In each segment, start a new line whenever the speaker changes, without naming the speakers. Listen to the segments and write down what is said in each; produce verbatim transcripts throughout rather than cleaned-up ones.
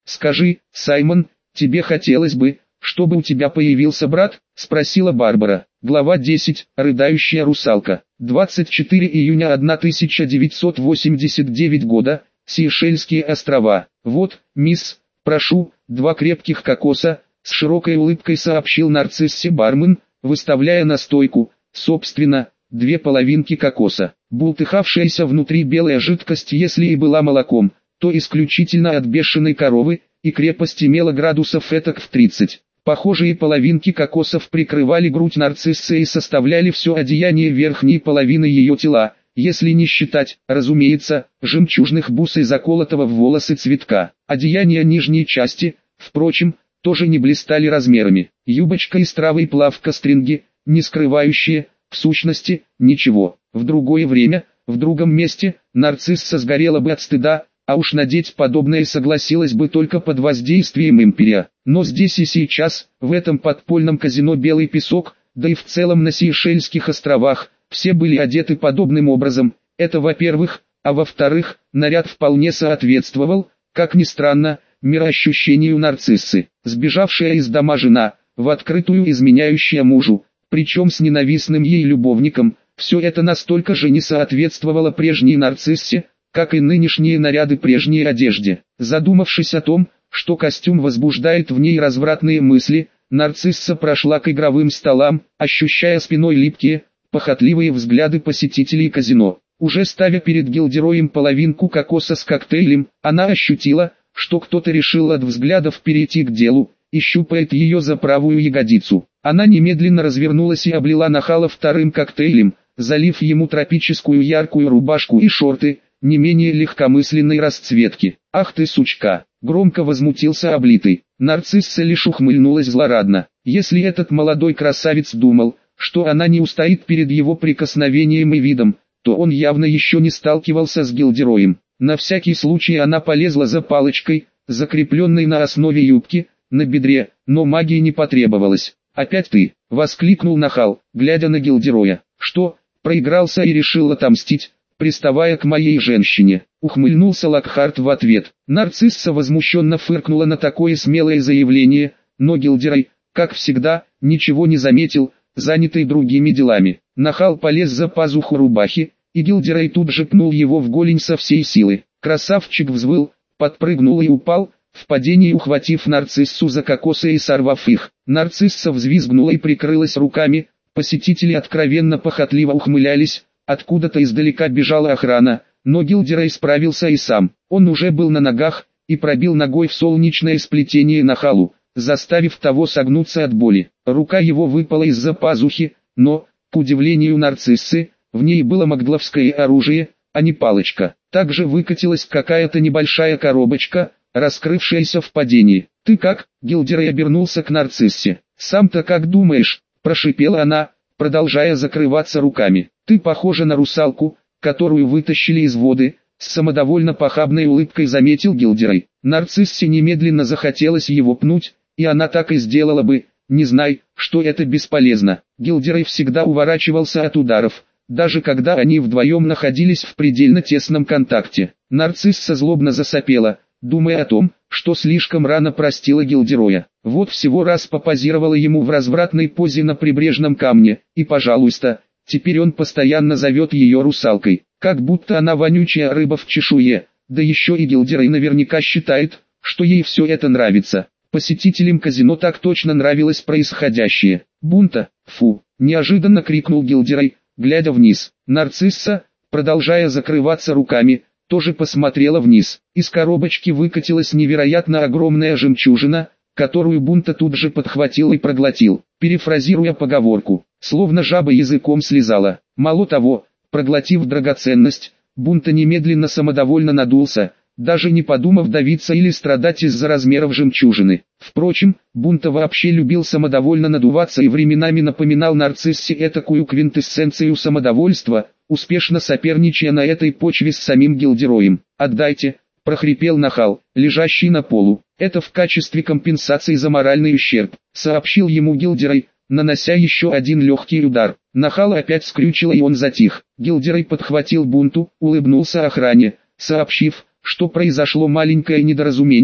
«Скажи, Саймон, тебе хотелось бы, чтобы у тебя появился брат?» – спросила Барбара. Глава десять. Рыдающая русалка. двадцать четвёртого июня тысяча девятьсот восемьдесят девятого года. Сейшельские острова. «Вот, мисс, прошу, два крепких кокоса», – с широкой улыбкой сообщил нарциссе бармен, выставляя на стойку, собственно, две половинки кокоса. Бултыхавшаяся внутри белая жидкость, если и была молоком, то исключительно от бешеной коровы, и крепость имела градусов этак в тридцать. Похожие половинки кокосов прикрывали грудь нарциссы и составляли все одеяние верхней половины ее тела, если не считать, разумеется, жемчужных бус и заколотого в волосы цветка. Одеяния нижней части, впрочем, тоже не блистали размерами. Юбочка из травы и плавка-стринги, не скрывающие, в сущности, ничего. В другое время, в другом месте, нарцисса сгорела бы от стыда, а уж надеть подобное согласилась бы только под воздействием империя. Но здесь и сейчас, в этом подпольном казино «Белый песок», да и в целом на Сейшельских островах, все были одеты подобным образом. Это во-первых, а во-вторых, наряд вполне соответствовал, как ни странно, мироощущению нарциссы. Сбежавшая из дома жена, в открытую изменяющая мужу, причем с ненавистным ей любовником, все это настолько же не соответствовало прежней нарциссе, как и нынешние наряды прежней одежде. Задумавшись о том, что костюм возбуждает в ней развратные мысли, нарцисса прошла к игровым столам, ощущая спиной липкие, похотливые взгляды посетителей казино. Уже ставя перед гильдероем половинку кокоса с коктейлем, она ощутила, что кто-то решил от взглядов перейти к делу, и щупает ее за правую ягодицу. Она немедленно развернулась и облила нахала вторым коктейлем, залив ему тропическую яркую рубашку и шорты, не менее легкомысленной расцветки. «Ах ты сучка!» — громко возмутился облитый. Нарцисса лишь ухмыльнулась злорадно. Если этот молодой красавец думал, что она не устоит перед его прикосновением и видом, то он явно еще не сталкивался с гильдероем. На всякий случай она полезла за палочкой, закрепленной на основе юбки, на бедре, но магии не потребовалось. «Опять ты!» — воскликнул нахал, глядя на гильдероя. «Что, проигрался и решил отомстить, приставая к моей женщине?» — ухмыльнулся Локхарт в ответ. Нарцисса возмущенно фыркнула на такое смелое заявление, но гильдерой, как всегда, ничего не заметил, занятый другими делами. Нахал полез за пазуху рубахи, и гильдерой тут же пнул его в голень со всей силы. Красавчик взвыл, подпрыгнул и упал, в падении ухватив нарциссу за кокосы и сорвав их. Нарцисса взвизгнула и прикрылась руками, посетители откровенно похотливо ухмылялись, откуда-то издалека бежала охрана, но гильдерой справился и сам. Он уже был на ногах, и пробил ногой в солнечное сплетение нахалу, заставив того согнуться от боли. Рука его выпала из-за пазухи, но, к удивлению нарциссы, в ней было магдловское оружие, а не палочка. Также выкатилась какая-то небольшая коробочка, раскрывшаяся в падении. «Ты как?» — гильдерой обернулся к нарциссе. «Сам-то как думаешь?» — прошипела она, продолжая закрываться руками. «Ты похожа на русалку, которую вытащили из воды», — с самодовольно похабной улыбкой заметил гильдерой. Нарциссе немедленно захотелось его пнуть, и она так и сделала бы, не знай, что это бесполезно. Гильдерой всегда уворачивался от ударов, даже когда они вдвоем находились в предельно тесном контакте. Нарцисса злобно засопела, думая о том, что слишком рано простила гильдероя. Вот всего раз попозировала ему в развратной позе на прибрежном камне, и пожалуйста, теперь он постоянно зовет ее русалкой, как будто она вонючая рыба в чешуе, да еще и гильдерой наверняка считает, что ей все это нравится. Посетителям казино так точно нравилось происходящее. «Бунта, фу!» – неожиданно крикнул гильдерой, глядя вниз. Нарцисса, продолжая закрываться руками, тоже посмотрела вниз. Из коробочки выкатилась невероятно огромная жемчужина, которую Бунта тут же подхватил и проглотил, перефразируя поговорку, словно жаба языком слезала. Мало того, проглотив драгоценность, Бунта немедленно самодовольно надулся, даже не подумав давиться или страдать из-за размеров жемчужины. Впрочем, Бунта вообще любил самодовольно надуваться и временами напоминал нарциссе этакую квинтэссенцию самодовольства, успешно соперничая на этой почве с самим гильдероем. «Отдайте», — прохрипел нахал, лежащий на полу. «Это в качестве компенсации за моральный ущерб», — сообщил ему гильдерой, нанося еще один легкий удар. Нахала опять скрючило и он затих. Гильдерой подхватил Бунту, улыбнулся охране, сообщив, что произошло маленькое недоразумение,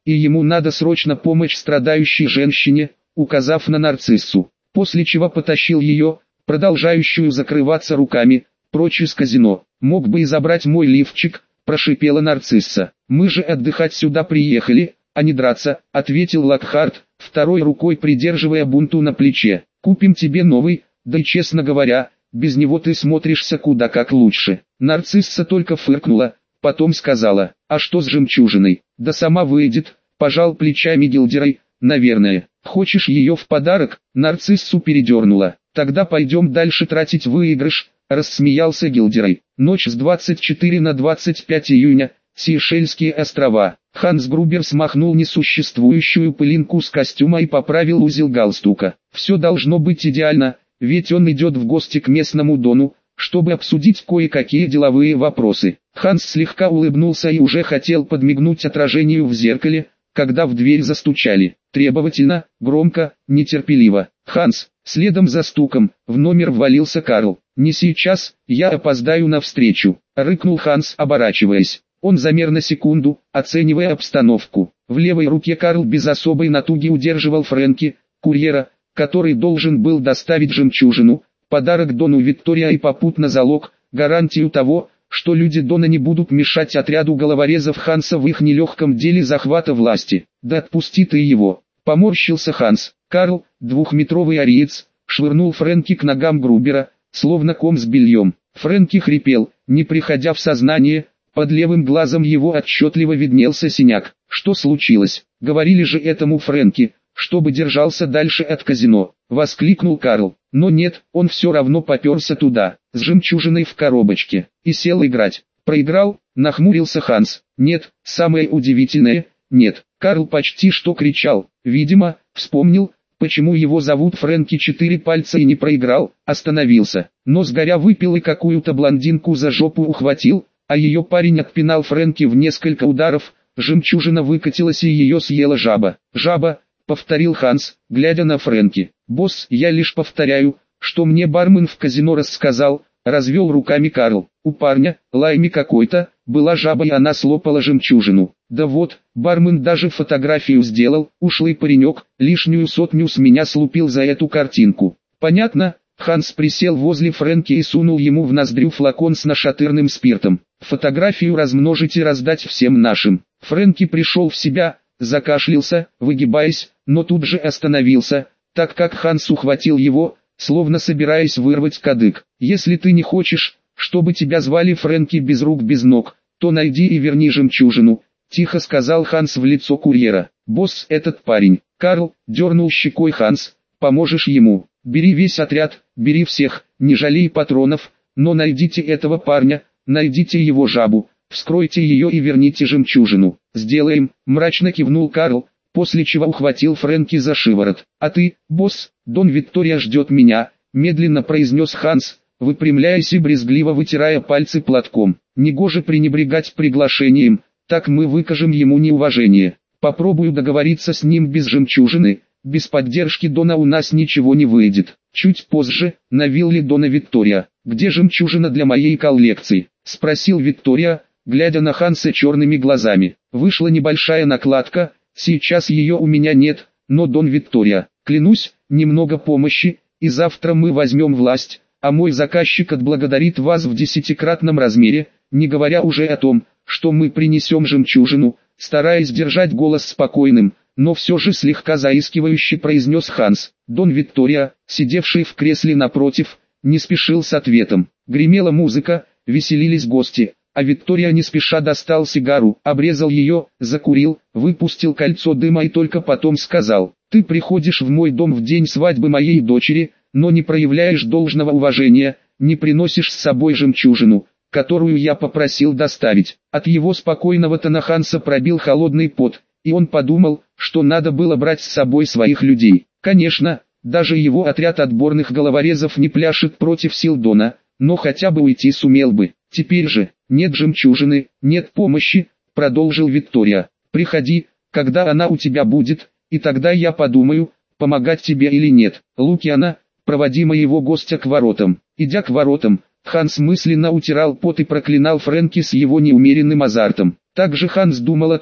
и ему надо срочно помочь страдающей женщине, указав на нарциссу, после чего потащил ее, продолжающую закрываться руками, прочь из казино. «Мог бы и забрать мой лифчик», – прошипела нарцисса. «Мы же отдыхать сюда приехали, а не драться», – ответил Локхарт, второй рукой придерживая бунту на плече. «Купим тебе новый, да и честно говоря, без него ты смотришься куда как лучше». Нарцисса только фыркнула, потом сказала: «А что с жемчужиной?» «Да сама выйдет», – пожал плечами Гилдерой. «Наверное. Хочешь ее в подарок?» Нарциссу передернула. «Тогда пойдем дальше тратить выигрыш», – рассмеялся Гилдерой. Ночь с двадцать четвёртого на двадцать пятое июня, Сейшельские острова. Ханс Грубер смахнул несуществующую пылинку с костюма и поправил узел галстука. Все должно быть идеально, ведь он идет в гости к местному дону, чтобы обсудить кое-какие деловые вопросы. Ханс слегка улыбнулся и уже хотел подмигнуть отражению в зеркале, когда в дверь застучали. Требовательно, громко, нетерпеливо. «Ханс!» Следом за стуком, в номер ввалился Карл. «Не сейчас, я опоздаю на встречу», — рыкнул Ханс, оборачиваясь. Он замер на секунду, оценивая обстановку. В левой руке Карл без особой натуги удерживал Фрэнки, курьера, который должен был доставить жемчужину, подарок Дону Виктория и попутно залог, гарантию того, что люди Дона не будут мешать отряду головорезов Ханса в их нелегком деле захвата власти. «Да отпусти ты его!» — поморщился Ханс. Карл, двухметровый ариец, швырнул Фрэнки к ногам Грубера, словно ком с бельем. Фрэнки хрипел, не приходя в сознание, под левым глазом его отчетливо виднелся синяк. «Что случилось? Говорили же этому Фрэнки, чтобы держался дальше от казино», — воскликнул Карл. Но нет, он все равно поперся туда, с жемчужиной в коробочке, и сел играть. «Проиграл?» — нахмурился Ханс. «Нет, самое удивительное, нет». Карл почти что кричал, видимо, вспомнил, почему его зовут Фрэнки Четыре Пальца и не проиграл, остановился. Но сгоря выпил и какую-то блондинку за жопу ухватил, а ее парень отпинал Фрэнки в несколько ударов, жемчужина выкатилась и ее съела жаба. «Жаба», — повторил Ханс, глядя на Фрэнки. «Босс, я лишь повторяю, что мне бармен в казино рассказал», — развел руками Карл. «У парня, Лайми какой-то, была жаба и она слопала жемчужину». «Да вот, бармен даже фотографию сделал, ушлый паренек, лишнюю сотню с меня слупил за эту картинку». «Понятно». Ханс присел возле Фрэнки и сунул ему в ноздрю флакон с нашатырным спиртом. «Фотографию размножить и раздать всем нашим». Фрэнки пришел в себя, закашлялся, выгибаясь, но тут же остановился, так как Ханс ухватил его, словно собираясь вырвать кадык. «Если ты не хочешь, чтобы тебя звали Фрэнки без рук без ног, то найди и верни жемчужину», — тихо сказал Ханс в лицо курьера. «Босс, этот парень». Карл дернул щекой Ханс. «Поможешь ему. Бери весь отряд, бери всех, не жалей патронов, но найдите этого парня, найдите его жабу, вскройте ее и верните жемчужину». «Сделаем», — мрачно кивнул Карл, после чего ухватил Фрэнки за шиворот. «А ты, босс, Дон Виктория ждет меня», — медленно произнес Ханс, выпрямляясь и брезгливо вытирая пальцы платком. «Негоже пренебрегать приглашением, так мы выкажем ему неуважение. Попробую договориться с ним без жемчужины, без поддержки Дона у нас ничего не выйдет». Чуть позже, на вилле Дона Виктория. «Где жемчужина для моей коллекции?» — спросил Виктория, глядя на Ханса черными глазами. «Вышла небольшая накладка, сейчас ее у меня нет, но Дон Виктория, клянусь, немного помощи, и завтра мы возьмем власть, а мой заказчик отблагодарит вас в десятикратном размере, не говоря уже о том, что мы принесем жемчужину», стараясь держать голос спокойным, но все же слегка заискивающе произнес Ханс. Дон Виктория, сидевший в кресле напротив, не спешил с ответом. Гремела музыка, веселились гости, а Виктория не спеша достал сигару, обрезал ее, закурил, выпустил кольцо дыма и только потом сказал: «Ты приходишь в мой дом в день свадьбы моей дочери, но не проявляешь должного уважения, не приносишь с собой жемчужину, которую я попросил доставить». От его спокойного тона Ханса пробил холодный пот, и он подумал, что надо было брать с собой своих людей. Конечно, даже его отряд отборных головорезов не пляшет против сил Дона, но хотя бы уйти сумел бы. «Теперь же, нет жемчужины, нет помощи», — продолжил Виктория. «Приходи, когда она у тебя будет, и тогда я подумаю, помогать тебе или нет». «Лукиана, проводи моего гостя к воротам». Идя к воротам, Ханс мысленно утирал пот и проклинал Фрэнки с его неумеренным азартом. Также Ханс думал о том,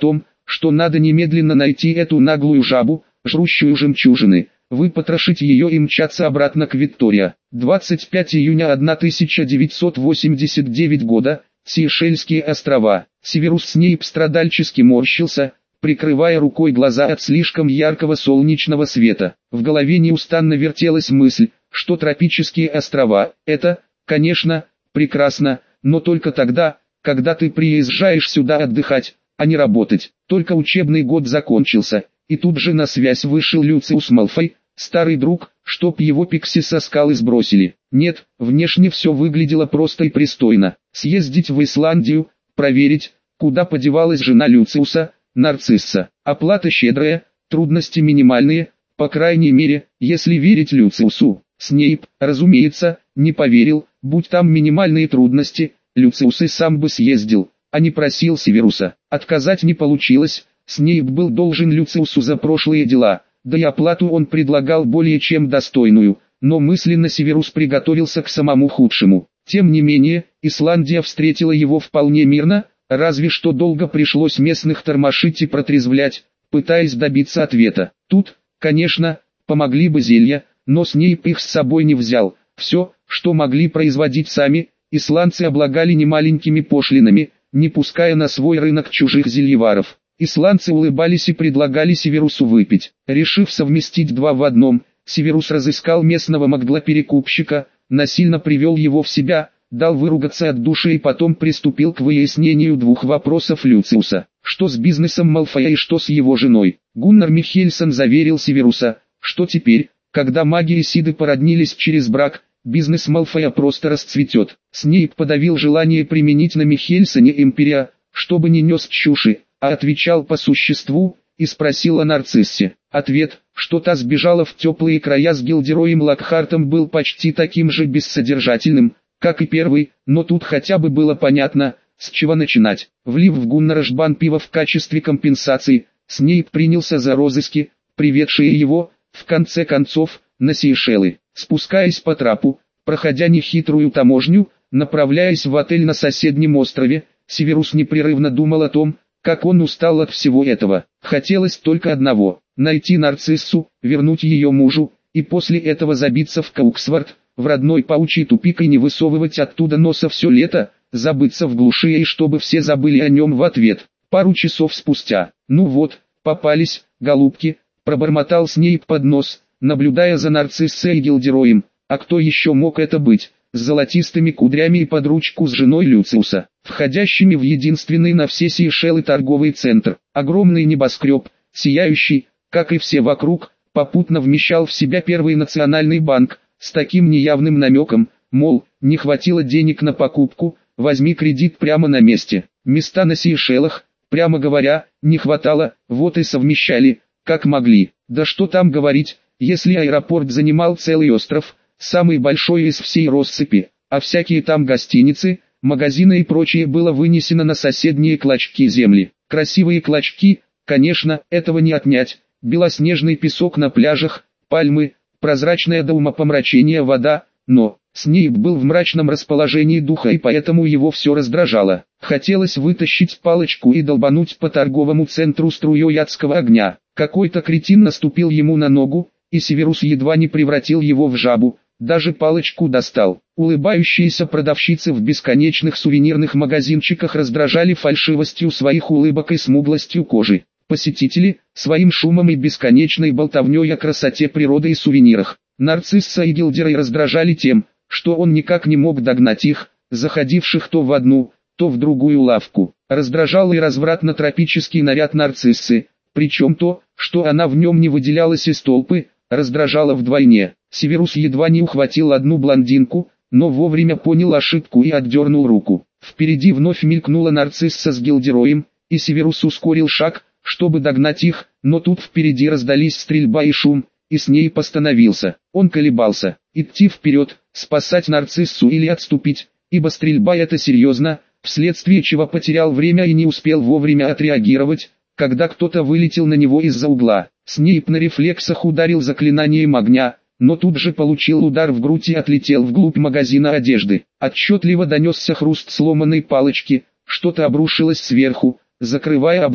что надо немедленно найти эту наглую жабу, жрущую жемчужины, выпотрошить ее и мчаться обратно к Виктория. двадцать пятого июня тысяча девятьсот восемьдесят девятого года, Сейшельские острова. Северус Снейп страдальчески морщился, прикрывая рукой глаза от слишком яркого солнечного света. В голове неустанно вертелась мысль, что тропические острова – это, конечно, прекрасно, но только тогда, когда ты приезжаешь сюда отдыхать, а не работать. Только учебный год закончился, и тут же на связь вышел Люциус Малфой, старый друг, чтоб его Пикси со скалы сбросили. Нет, внешне все выглядело просто и пристойно. Съездить в Исландию, проверить, куда подевалась жена Люциуса, Нарцисса. Оплата щедрая, трудности минимальные, по крайней мере, если верить Люциусу. Снейп, разумеется, не поверил, будь там минимальные трудности, Люциус и сам бы съездил, а не просил Северуса. Отказать не получилось, Снейп был должен Люциусу за прошлые дела, да и оплату он предлагал более чем достойную, но мысленно Северус приготовился к самому худшему. Тем не менее, Исландия встретила его вполне мирно, разве что долго пришлось местных тормошить и протрезвлять, пытаясь добиться ответа. Тут, конечно, помогли бы зелья, но Снейп их с собой не взял. Все, что могли производить сами, исландцы облагали немаленькими пошлинами, не пуская на свой рынок чужих зельеваров. Исландцы улыбались и предлагали Северусу выпить. Решив совместить два в одном, Северус разыскал местного магла-перекупщика, насильно привел его в себя, дал выругаться от души и потом приступил к выяснению двух вопросов Люциуса. Что с бизнесом Малфоя и что с его женой? Гуннар Михельсон заверил Северуса, что теперь, когда маги и Сиды породнились через брак, бизнес Малфоя просто расцветет. Снейп подавил желание применить на Михельсоне империя, чтобы не нес чуши, а отвечал по существу, и спросил о Нарциссе. Ответ, что та сбежала в теплые края с Гилдероем Локхартом, был почти таким же бессодержательным, как и первый, но тут хотя бы было понятно, с чего начинать. Влив в Гуннара жбан пива в качестве компенсации, Снейп принялся за розыски, приведшие его, в конце концов, на Сейшелы. Спускаясь по трапу, проходя нехитрую таможню, направляясь в отель на соседнем острове, Северус непрерывно думал о том, как он устал от всего этого. Хотелось только одного – найти Нарциссу, вернуть ее мужу, и после этого забиться в Кауксвард, в родной паучий тупик и не высовывать оттуда носа все лето, забыться в глуши и чтобы все забыли о нем в ответ. Пару часов спустя, ну вот, попались, голубки, пробормотал Снейп под нос, наблюдая за Нарциссой и Гилдероем. А кто еще мог это быть? С золотистыми кудрями и под ручку с женой Люциуса, входящими в единственный на все Сейшелы торговый центр. Огромный небоскреб, сияющий, как и все вокруг, попутно вмещал в себя Первый национальный банк, с таким неявным намеком, мол, не хватило денег на покупку, возьми кредит прямо на месте. Места на Сейшелах, прямо говоря, не хватало, вот и совмещали, как могли. Да что там говорить, если аэропорт занимал целый остров, самый большой из всей россыпи, а всякие там гостиницы, магазины и прочее было вынесено на соседние клочки земли. Красивые клочки, конечно, этого не отнять, белоснежный песок на пляжах, пальмы, прозрачная до умопомрачения вода, но Снейп был в мрачном расположении духа и поэтому его все раздражало. Хотелось вытащить палочку и долбануть по торговому центру струей адского огня. Какой-то кретин наступил ему на ногу, и Северус едва не превратил его в жабу, даже палочку достал. Улыбающиеся продавщицы в бесконечных сувенирных магазинчиках раздражали фальшивостью своих улыбок и смуглостью кожи. Посетители, своим шумом и бесконечной болтовней о красоте природы и сувенирах. Нарцисса и Гилдерой раздражали тем, что он никак не мог догнать их, заходивших то в одну, то в другую лавку. Раздражал и развратно-тропический наряд Нарциссы, причем то, что она в нем не выделялась из толпы, раздражало вдвойне. Северус едва не ухватил одну блондинку, но вовремя понял ошибку и отдернул руку. Впереди вновь мелькнула Нарцисса с Гилдероем, и Северус ускорил шаг, чтобы догнать их, но тут впереди раздались стрельба и шум, и Снейп остановился. Он колебался, идти вперед, спасать Нарциссу или отступить, ибо стрельба это серьезно, вследствие чего потерял время и не успел вовремя отреагировать, когда кто-то вылетел на него из-за угла. Снейп на рефлексах ударил заклинанием огня, но тут же получил удар в грудь и отлетел вглубь магазина одежды. Отчетливо донесся хруст сломанной палочки, что-то обрушилось сверху, закрывая обзор.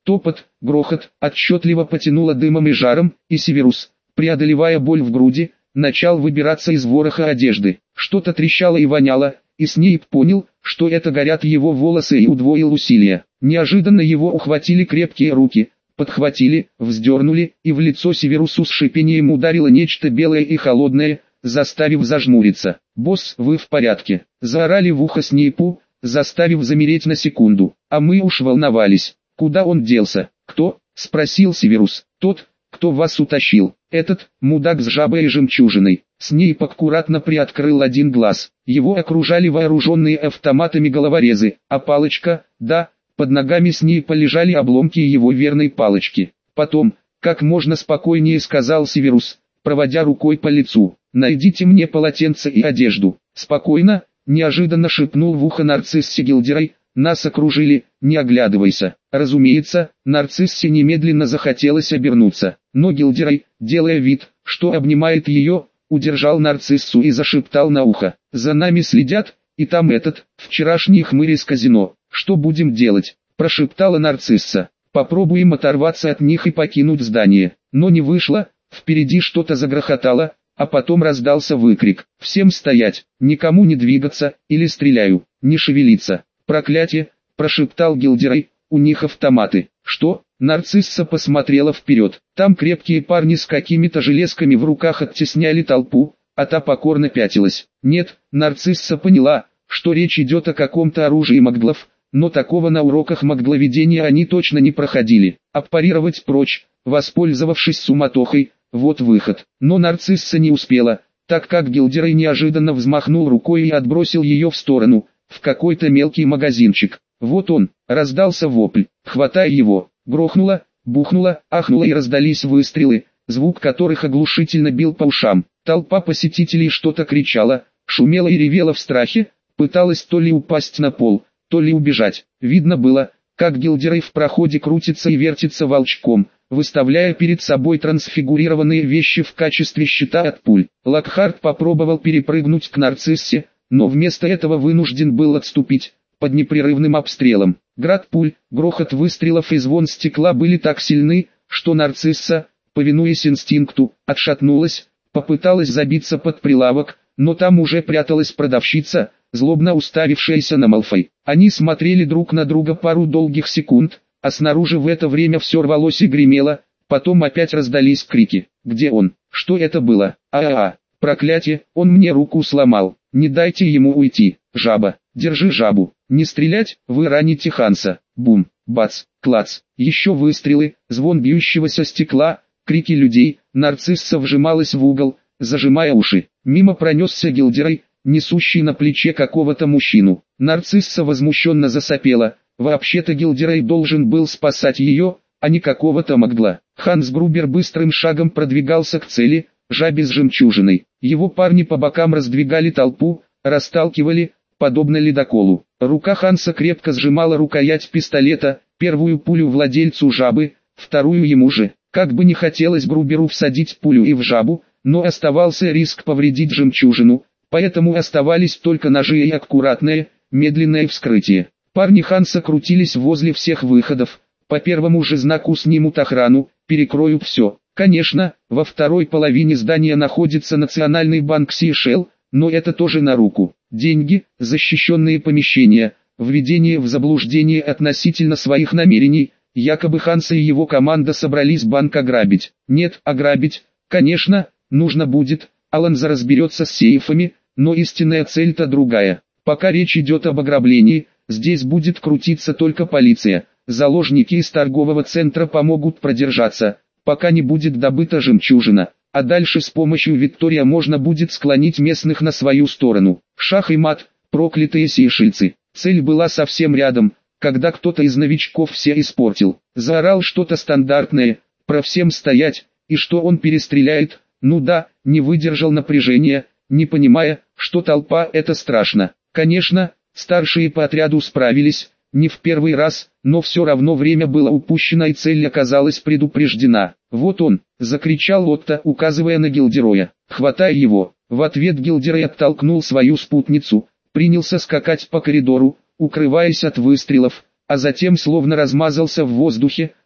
Топот, грохот, отчетливо потянуло дымом и жаром, и Северус, преодолевая боль в груди, начал выбираться из вороха одежды. Что-то трещало и воняло, и Снейп понял, что это горят его волосы, и удвоил усилия. Неожиданно его ухватили крепкие руки, подхватили, вздернули, и в лицо Северусу с шипением ударило нечто белое и холодное, заставив зажмуриться. «Босс, вы в порядке?» — заорали в ухо Снейпу, заставив замереть на секунду. «А мы уж волновались. Куда он делся?» «Кто?» — спросил Северус. «Тот, кто вас утащил. Этот, мудак с жабой и жемчужиной». Снейп аккуратно приоткрыл один глаз. Его окружали вооруженные автоматами головорезы, а палочка, да, под ногами Снейпа лежали обломки его верной палочки. Потом, как можно спокойнее сказал Северус, проводя рукой по лицу, «Найдите мне полотенце и одежду». «Спокойно», — неожиданно шепнул в ухо Нарциссе Гилдерой, «нас окружили, не оглядывайся». Разумеется, Нарциссе немедленно захотелось обернуться, но Гилдерой, делая вид, что обнимает ее, удержал Нарциссу и зашептал на ухо, «За нами следят, и там этот, вчерашний хмырь из казино. Что будем делать?» – прошептала Нарцисса. «Попробуем оторваться от них и покинуть здание». Но не вышло, впереди что-то загрохотало, а потом раздался выкрик: «Всем стоять, никому не двигаться, или стреляю, не шевелиться». «Проклятие!» – прошептал Гилдерой, «у них автоматы». «Что?» – Нарцисса посмотрела вперед. Там крепкие парни с какими-то железками в руках оттесняли толпу, а та покорно пятилась. Нет, Нарцисса поняла, что речь идет о каком-то оружии маглов, но такого на уроках магловедения они точно не проходили. Аппарировать прочь, воспользовавшись суматохой, вот выход. Но Нарцисса не успела, так как Гилдерой неожиданно взмахнул рукой и отбросил ее в сторону, в какой-то мелкий магазинчик. Вот он, раздался вопль, хватай его, грохнуло, бухнуло, ахнуло и раздались выстрелы, звук которых оглушительно бил по ушам. Толпа посетителей что-то кричала, шумела и ревела в страхе, пыталась то ли упасть на пол, то ли убежать. Видно было, как Гилдерой в проходе крутится и вертится волчком, выставляя перед собой трансфигурированные вещи в качестве щита от пуль. Локхарт попробовал перепрыгнуть к Нарциссе, но вместо этого вынужден был отступить, под непрерывным обстрелом. Град пуль, грохот выстрелов и звон стекла были так сильны, что Нарцисса, повинуясь инстинкту, отшатнулась, попыталась забиться под прилавок, но там уже пряталась продавщица, злобно уставившаяся на Малфой. Они смотрели друг на друга пару долгих секунд, а снаружи в это время все рвалось и гремело, потом опять раздались крики. «Где он? Что это было? А-а-а! Проклятие, он мне руку сломал! Не дайте ему уйти! Жаба! Держи жабу! Не стрелять, вы раните Ханса!» Бум! Бац! Клац! Еще выстрелы, звон бьющегося стекла, крики людей. Нарцисса вжималась в угол, зажимая уши. Мимо пронесся Гилдерой, несущий на плече какого-то мужчину. Нарцисса возмущенно засопела. Вообще-то Гилдерой должен был спасать ее, а не какого-то магла. Ханс Грубер быстрым шагом продвигался к цели, жабе с жемчужиной. Его парни по бокам раздвигали толпу, расталкивали, подобно ледоколу. Рука Ханса крепко сжимала рукоять пистолета, первую пулю владельцу жабы, вторую ему же. Как бы не хотелось Груберу всадить пулю и в жабу, но оставался риск повредить жемчужину, поэтому оставались только ножи и аккуратное, медленное вскрытие. Парни Ханса крутились возле всех выходов, по первому же знаку снимут охрану, перекроют все. Конечно, во второй половине здания находится Национальный банк Сейшел, но это тоже на руку. Деньги, защищенные помещения, введение в заблуждение относительно своих намерений, якобы Ханса и его команда собрались банк ограбить. Нет, ограбить, конечно, нужно будет, Аланза разберется с сейфами, но истинная цель-то другая. Пока речь идет об ограблении, здесь будет крутиться только полиция. Заложники из торгового центра помогут продержаться, пока не будет добыта жемчужина, а дальше с помощью Виктория можно будет склонить местных на свою сторону. Шах и мат, проклятые сейшельцы. Цель была совсем рядом, когда кто-то из новичков все испортил. Заорал что-то стандартное, про всем стоять, и что он перестреляет. Ну да, не выдержал напряжения, не понимая, что толпа это страшно. Конечно, старшие по отряду справились, не в первый раз, но все равно время было упущено и цель оказалась предупреждена. «Вот он!» — закричал Отто, указывая на Гилдероя. «Хватай его!» В ответ Гилдерой оттолкнул свою спутницу, принялся скакать по коридору, укрываясь от выстрелов, а затем словно размазался в воздухе,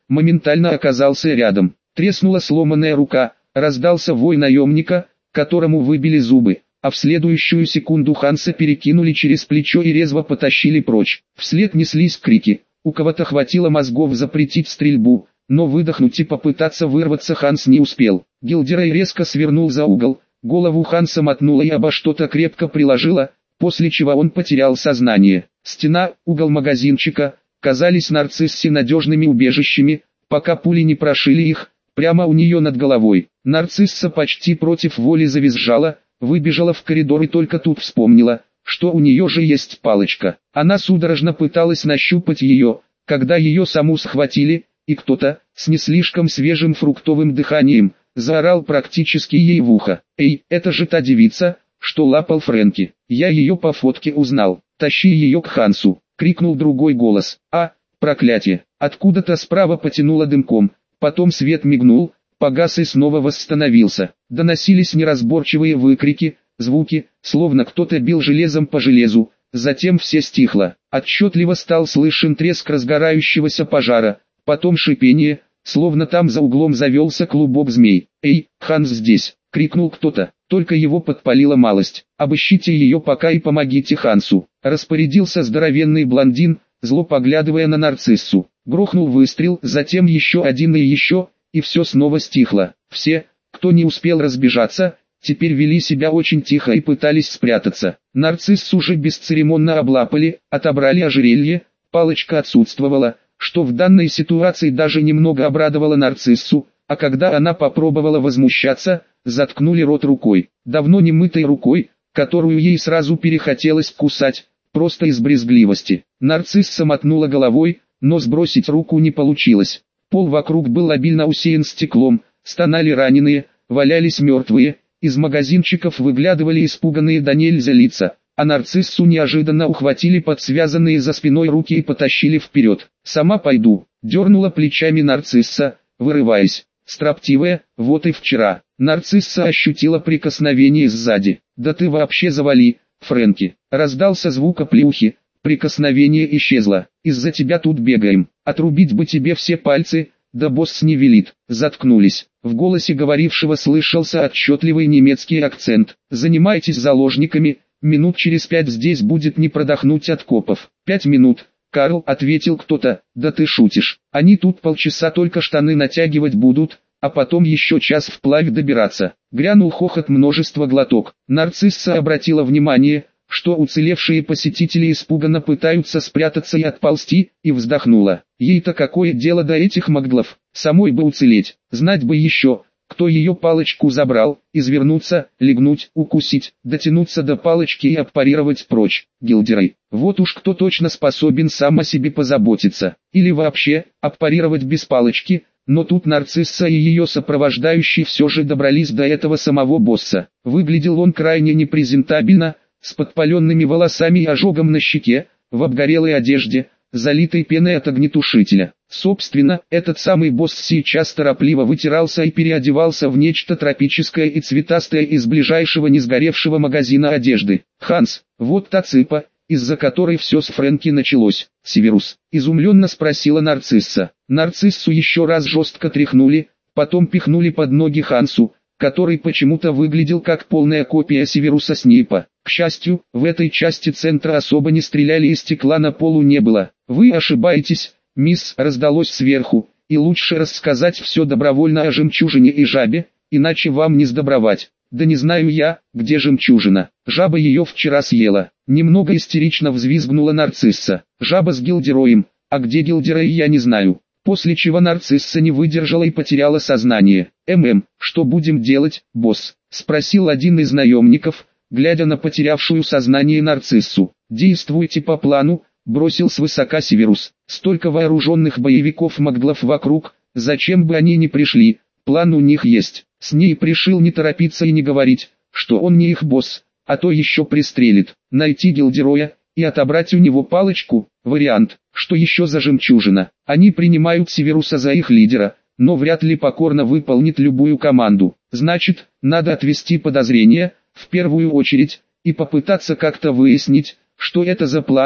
моментально оказался рядом. Треснула сломанная рука, раздался вой наемника, которому выбили зубы, а в следующую секунду Ханса перекинули через плечо и резво потащили прочь. Вслед неслись крики, у кого-то хватило мозгов запретить стрельбу, но выдохнуть и попытаться вырваться Ханс не успел. Гилдерей резко свернул за угол, голову Ханса мотнуло и обо что-то крепко приложило, после чего он потерял сознание. Стена, угол магазинчика, казались нарциссе надежными убежищами, пока пули не прошили их, прямо у нее над головой. Нарцисса почти против воли завизжала, выбежала в коридор и только тут вспомнила, что у нее же есть палочка. Она судорожно пыталась нащупать ее, когда ее саму схватили, и кто-то, с не слишком свежим фруктовым дыханием, заорал практически ей в ухо. «Эй, это же та девица, что лапал Фрэнки. Я ее по фотке узнал. Тащи ее к Хансу!» — крикнул другой голос. «А, проклятие!» Откуда-то справа потянуло дымком, потом свет мигнул, погас и снова восстановился. Доносились неразборчивые выкрики, звуки, словно кто-то бил железом по железу. Затем все стихло. Отчетливо стал слышен треск разгорающегося пожара, потом шипение, словно там за углом завелся клубок змей. «Эй, Ханс здесь!» — крикнул кто-то, только его подпалила малость. «Обыщите ее пока и помогите Хансу!» — распорядился здоровенный блондин, зло поглядывая на нарциссу. Грохнул выстрел, затем еще один и еще, и все снова стихло. Все, кто не успел разбежаться, теперь вели себя очень тихо и пытались спрятаться. Нарциссу же бесцеремонно облапали, отобрали ожерелье, палочка отсутствовала, что в данной ситуации даже немного обрадовало нарциссу, а когда она попробовала возмущаться, заткнули рот рукой, давно не мытой рукой, которую ей сразу перехотелось кусать, просто из брезгливости. Нарцисса мотнула головой, но сбросить руку не получилось. Пол вокруг был обильно усеян стеклом, стонали раненые, валялись мертвые, из магазинчиков выглядывали испуганные до нельзя лица, а нарциссу неожиданно ухватили под связанные за спиной руки и потащили вперед. «Сама пойду», — дернула плечами нарцисса, вырываясь. Строптивая, вот и вчера. Нарцисса ощутила прикосновение сзади. «Да ты вообще завали, Фрэнки!» Раздался звук оплеухи, прикосновение исчезло. «Из-за тебя тут бегаем, отрубить бы тебе все пальцы, да босс не велит». Заткнулись. В голосе говорившего слышался отчетливый немецкий акцент. «Занимайтесь заложниками, минут через пять здесь будет не продохнуть от копов». «Пять минут», Карл, — ответил кто-то. «Да ты шутишь, они тут полчаса только штаны натягивать будут, а потом еще час вплавь добираться». Грянул хохот, множество глоток. Нарцисса обратила внимание, что уцелевшие посетители испуганно пытаются спрятаться и отползти, и вздохнула. Ей-то какое дело до этих маглов, самой бы уцелеть, знать бы еще, кто ее палочку забрал, извернуться, легнуть, укусить, дотянуться до палочки и аппарировать прочь. Гилдерей, вот уж кто точно способен сам о себе позаботиться, или вообще, аппарировать без палочки. Но тут нарцисса и ее сопровождающие все же добрались до этого самого босса. Выглядел он крайне непрезентабельно, с подпаленными волосами и ожогом на щеке, в обгорелой одежде, залитой пеной от огнетушителя. Собственно, этот самый босс сейчас торопливо вытирался и переодевался в нечто тропическое и цветастое из ближайшего несгоревшего магазина одежды. «Ханс, вот та цыпа, из-за которой все с Фрэнки началось». «Северус?» — изумленно спросила нарцисса. Нарциссу еще раз жестко тряхнули, потом пихнули под ноги Хансу, который почему-то выглядел как полная копия Северуса Снейпа. К счастью, в этой части центра особо не стреляли и стекла на полу не было. «Вы ошибаетесь, мисс», — раздалось сверху, — «и лучше рассказать все добровольно о жемчужине и жабе, иначе вам не сдобровать». «Да не знаю я, где жемчужина, жаба ее вчера съела». Немного истерично взвизгнула нарцисса. «Жаба с гилдероем, а где гилдерой я не знаю». После чего нарцисса не выдержала и потеряла сознание. «ММ, что будем делать, босс?» — спросил один из наемников, глядя на потерявшую сознание нарциссу. «Действуйте по плану», — бросил свысока Северус. «Столько вооруженных боевиков-маглов вокруг, зачем бы они ни пришли, план у них есть». С ней пришил не торопиться и не говорить, что он не их босс, а то еще пристрелит. Найти гилдероя и отобрать у него палочку — вариант. Что еще за жемчужина? Они принимают Северуса за их лидера, но вряд ли покорно выполнит любую команду. Значит, надо отвести подозрения, в первую очередь, и попытаться как-то выяснить, что это за план,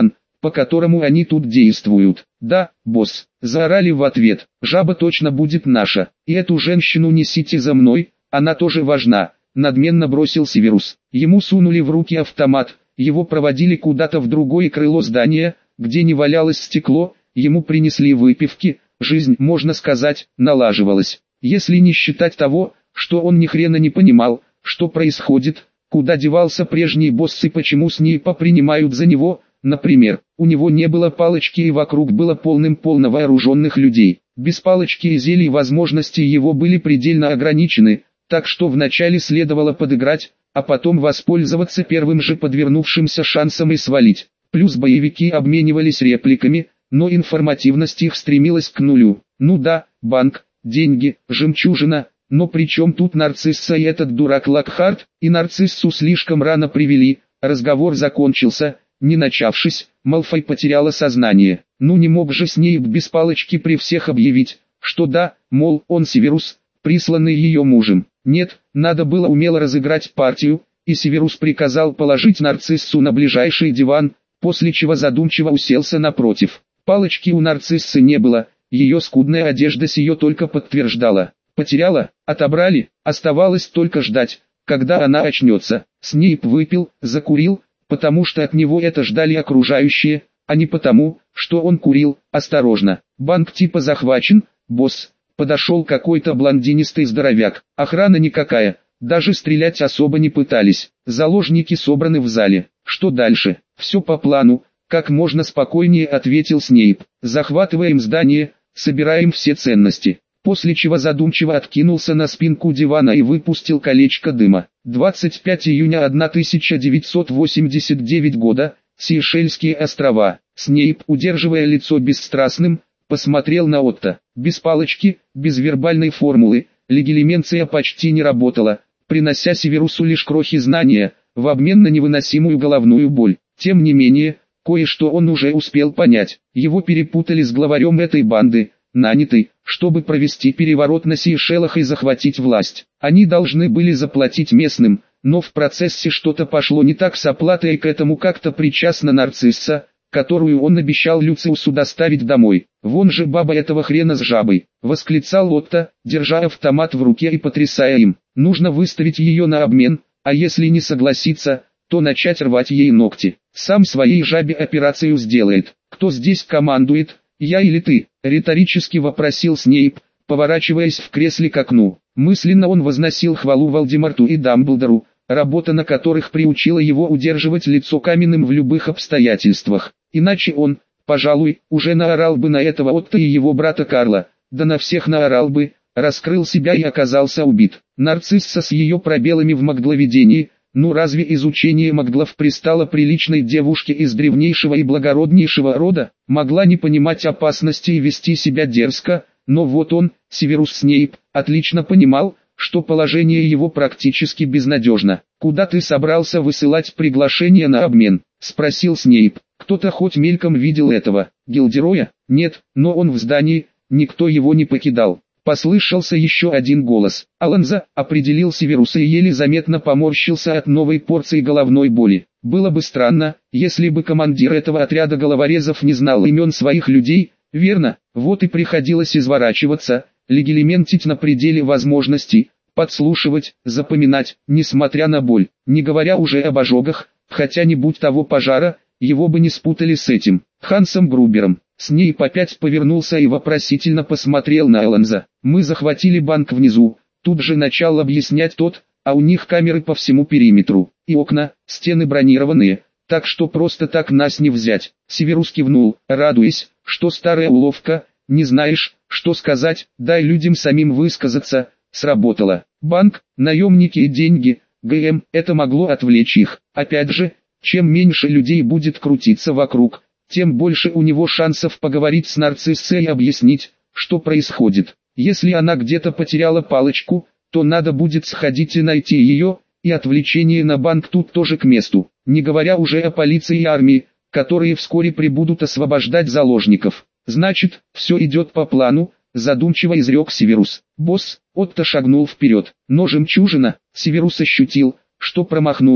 по которому они тут действуют. Да, босс, заорали в ответ, жаба точно будет наша, и эту женщину несите за мной, она тоже важна, надменно бросил Северус. Ему сунули в руки автомат, его проводили куда-то в другое крыло здания, где не валялось стекло, ему принесли выпивки, жизнь, можно сказать, налаживалась. Если не считать того, что он ни хрена не понимал, что происходит, куда девался прежний босс и почему Снейпа принимают за него. Например, у него не было палочки и вокруг было полным-полно вооруженных людей. Без палочки и зелий возможности его были предельно ограничены, так что вначале следовало подыграть, а потом воспользоваться первым же подвернувшимся шансом и свалить. Плюс боевики обменивались репликами, но информативность их стремилась к нулю. Ну да, банк, деньги, жемчужина, но при чем тут Нарцисса и этот дурак Локхарт? И Нарциссу слишком рано привели, разговор закончился. Не начавшись, Малфой потеряла сознание. Ну не мог же Снейп без палочки при всех объявить, что да, мол, он Северус, присланный ее мужем. Нет, надо было умело разыграть партию, и Северус приказал положить Нарциссу на ближайший диван, после чего задумчиво уселся напротив. Палочки у Нарциссы не было, ее скудная одежда сие только подтверждала. Потеряла, отобрали, оставалось только ждать, когда она очнется. Снейп выпил, закурил, потому что от него это ждали окружающие, а не потому, что он курил. Осторожно, банк типа захвачен, босс. Подошел какой-то блондинистый здоровяк, охрана никакая, даже стрелять особо не пытались. Заложники собраны в зале. Что дальше? Все по плану, как можно спокойнее ответил Снейп. Захватываем здание, собираем все ценности. После чего задумчиво откинулся на спинку дивана и выпустил колечко дыма. двадцать пятого июня тысяча девятьсот восемьдесят девятого года, Сейшельские острова. Снейп, удерживая лицо бесстрастным, посмотрел на Отто. Без палочки, без вербальной формулы, легилименция почти не работала, принося Северусу лишь крохи знания, в обмен на невыносимую головную боль. Тем не менее, кое-что он уже успел понять. Его перепутали с главарем этой банды, нанятый, чтобы провести переворот на Сейшелах и захватить власть. Они должны были заплатить местным, но в процессе что-то пошло не так с оплатой, и к этому как-то причастна Нарцисса, которую он обещал Люциусу доставить домой. «Вон же баба этого хрена с жабой!» — восклицал Отто, держа автомат в руке и потрясая им. «Нужно выставить ее на обмен, а если не согласится, то начать рвать ей ногти. Сам своей жабе операцию сделает. Кто здесь командует, я или ты?» — риторически вопросил Снейп, поворачиваясь в кресле к окну. Мысленно он возносил хвалу Волдеморту и Дамблдору, работа на которых приучила его удерживать лицо каменным в любых обстоятельствах. Иначе он, пожалуй, уже наорал бы на этого Отто и его брата Карла, да на всех наорал бы, раскрыл себя и оказался убит. Нарцисса с ее пробелами в магловедении, ну разве изучение маглов пристало приличной девушке из древнейшего и благороднейшего рода, могла не понимать опасности и вести себя дерзко, но вот он, Северус Снейп, отлично понимал, что положение его практически безнадежно. «Куда ты собрался высылать приглашение на обмен?» — спросил Снейп. «Кто-то хоть мельком видел этого Гилдероя?» «Нет, но он в здании, никто его не покидал». Послышался еще один голос. «Аланза», — определил Северус и еле заметно поморщился от новой порции головной боли. Было бы странно, если бы командир этого отряда головорезов не знал имен своих людей, верно? Вот и приходилось изворачиваться, легилиментить на пределе возможностей, подслушивать, запоминать, несмотря на боль, не говоря уже об ожогах, хотя не будь того пожара, его бы не спутали с этим, Хансом Грубером. Снейп опять повернулся и вопросительно посмотрел на Аланза. «Мы захватили банк внизу», тут же начал объяснять тот, «а у них камеры по всему периметру, и окна, стены бронированные, так что просто так нас не взять». Северус кивнул, радуясь, что старая уловка, не знаешь, что сказать, дай людям самим высказаться, сработала. Банк, наемники и деньги, ГМ, это могло отвлечь их. Опять же, чем меньше людей будет крутиться вокруг, тем больше у него шансов поговорить с Нарциссой и объяснить, что происходит. Если она где-то потеряла палочку, то надо будет сходить и найти ее, и отвлечение на банк тут тоже к месту, не говоря уже о полиции и армии, которые вскоре прибудут освобождать заложников. «Значит, все идет по плану», — задумчиво изрек Северус. «Босс», — Отто шагнул вперед, но жемчужина, Северус ощутил, что промахнулся,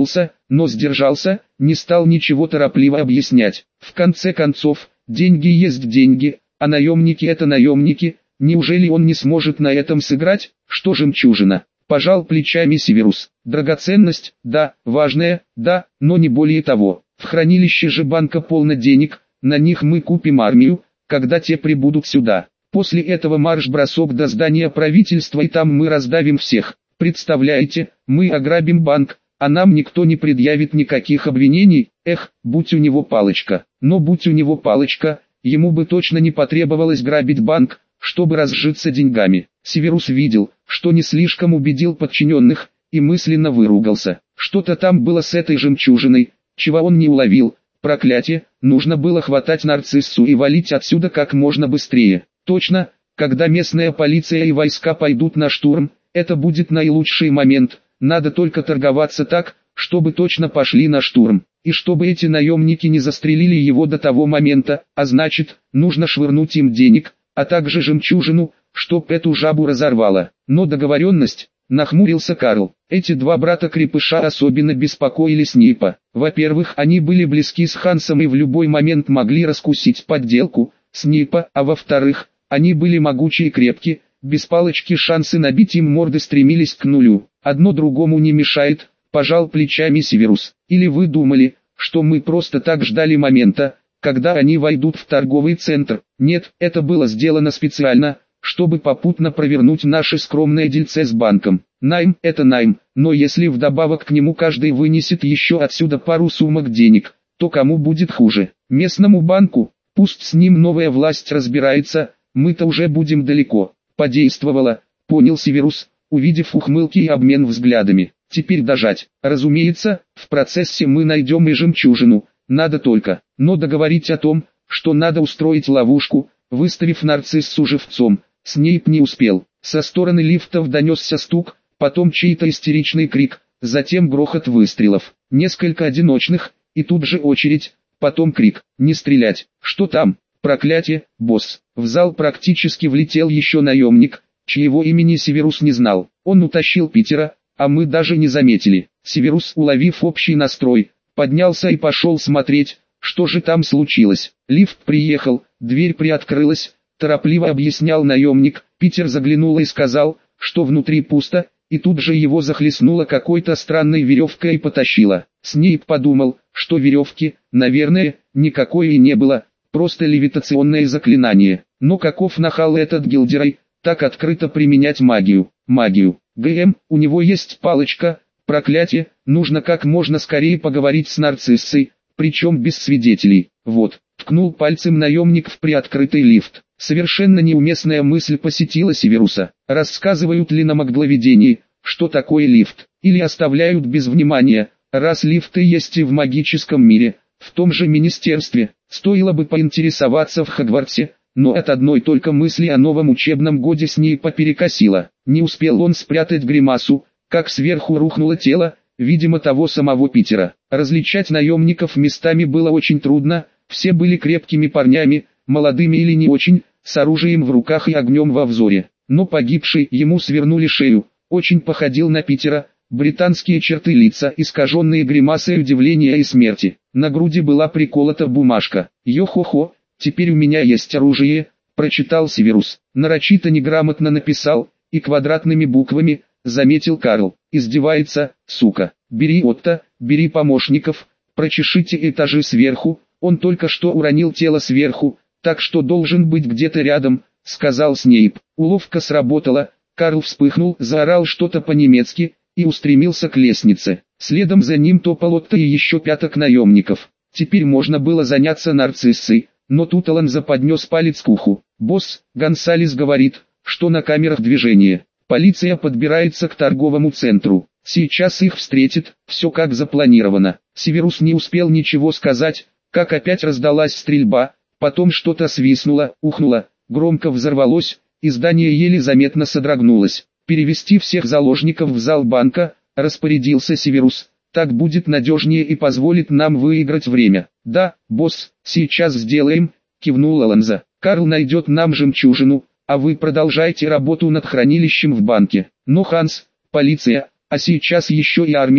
но сдержался, не стал ничего торопливо объяснять. В конце концов, деньги есть деньги, а наемники это наемники, неужели он не сможет на этом сыграть? Что жемчужина? Пожал плечами Северус. Драгоценность, да, важная, да, но не более того. В хранилище же банка полно денег, на них мы купим армию, когда те прибудут сюда. После этого марш-бросок до здания правительства, и там мы раздавим всех. Представляете, мы ограбим банк, а нам никто не предъявит никаких обвинений. Эх, будь у него палочка. Но будь у него палочка, ему бы точно не потребовалось грабить банк, чтобы разжиться деньгами. Северус видел, что не слишком убедил подчиненных, и мысленно выругался. Что-то там было с этой жемчужиной, чего он не уловил. Проклятие, нужно было хватать нарциссу и валить отсюда как можно быстрее. Точно, когда местная полиция и войска пойдут на штурм, это будет наилучший момент. Надо только торговаться так, чтобы точно пошли на штурм, и чтобы эти наемники не застрелили его до того момента, а значит, нужно швырнуть им денег, а также жемчужину, чтоб эту жабу разорвало. Но договоренность, нахмурился Карл. Эти два брата-крепыша особенно беспокоили Снейпа. Во-первых, они были близки с Хансом и в любой момент могли раскусить подделку Снейпа, а во-вторых, они были могучи и крепки, без палочки шансы набить им морды стремились к нулю. Одно другому не мешает, пожал плечами Северус. Или вы думали, что мы просто так ждали момента, когда они войдут в торговый центр? Нет, это было сделано специально, чтобы попутно провернуть наше скромное дельце с банком. Найм – это найм, но если вдобавок к нему каждый вынесет еще отсюда пару сумок денег, то кому будет хуже? Местному банку, пусть с ним новая власть разбирается, мы-то уже будем далеко. Подействовало, понял Северус, увидев ухмылки и обмен взглядами. Теперь дожать. Разумеется, в процессе мы найдем и жемчужину, надо только, но договорить о том, что надо устроить ловушку, выставив нарциссу живцом, Снейп не успел. Со стороны лифтов донесся стук, потом чей-то истеричный крик, затем грохот выстрелов, несколько одиночных, и тут же очередь, потом крик «Не стрелять!» «Что там?» «Проклятие, босс!» В зал практически влетел еще наемник, чьего имени Северус не знал. Он утащил Питера, а мы даже не заметили. Северус, уловив общий настрой, поднялся и пошел смотреть, что же там случилось. Лифт приехал, дверь приоткрылась, торопливо объяснял наемник. Питер заглянул и сказал, что внутри пусто, и тут же его захлестнуло какой-то странной веревкой и потащило. Снейп подумал, что веревки, наверное, никакой и не было, просто левитационное заклинание. Но каков нахал этот Гилдерой, так открыто применять магию. Магию. ГМ, у него есть палочка, проклятие, нужно как можно скорее поговорить с нарциссой, причем без свидетелей. Вот, ткнул пальцем наемник в приоткрытый лифт. Совершенно неуместная мысль посетила Северуса. Рассказывают ли на магловедении, что такое лифт, или оставляют без внимания, раз лифты есть и в магическом мире, в том же министерстве. Стоило бы поинтересоваться в Хогвартсе, но от одной только мысли о новом учебном годе Снейпа перекосило. Не успел он спрятать гримасу, как сверху рухнуло тело, видимо того самого Питера. Различать наемников местами было очень трудно, все были крепкими парнями, молодыми или не очень, с оружием в руках и огнем во взоре. Но погибший, ему свернули шею, очень походил на Питера, британские черты лица, искаженные гримасой удивления и смерти. На груди была приколота бумажка. «Йо-хо-хо, теперь у меня есть оружие», прочитал Северус. Нарочито неграмотно написал, и квадратными буквами, заметил Карл. «Издевается, сука. Бери Отто, бери помощников, прочешите этажи сверху». Он только что уронил тело сверху, так что должен быть где-то рядом, сказал Снейп. Уловка сработала, Карл вспыхнул, заорал что-то по-немецки, и устремился к лестнице. Следом за ним топал Отто и еще пяток наемников. Теперь можно было заняться нарциссой, но тут Алонзо поднес палец к уху. «Босс, Гонсалес говорит, что на камерах движения. Полиция подбирается к торговому центру. Сейчас их встретит, все как запланировано». Северус не успел ничего сказать, как опять раздалась стрельба, потом что-то свистнуло, ухнуло, громко взорвалось, и здание еле заметно содрогнулось. «Перевести всех заложников в зал банка», распорядился Северус, «так будет надежнее и позволит нам выиграть время». «Да, босс, сейчас сделаем», кивнул Алонзо. «Карл найдет нам жемчужину, а вы продолжайте работу над хранилищем в банке. Но Ханс, полиция, а сейчас еще и армия,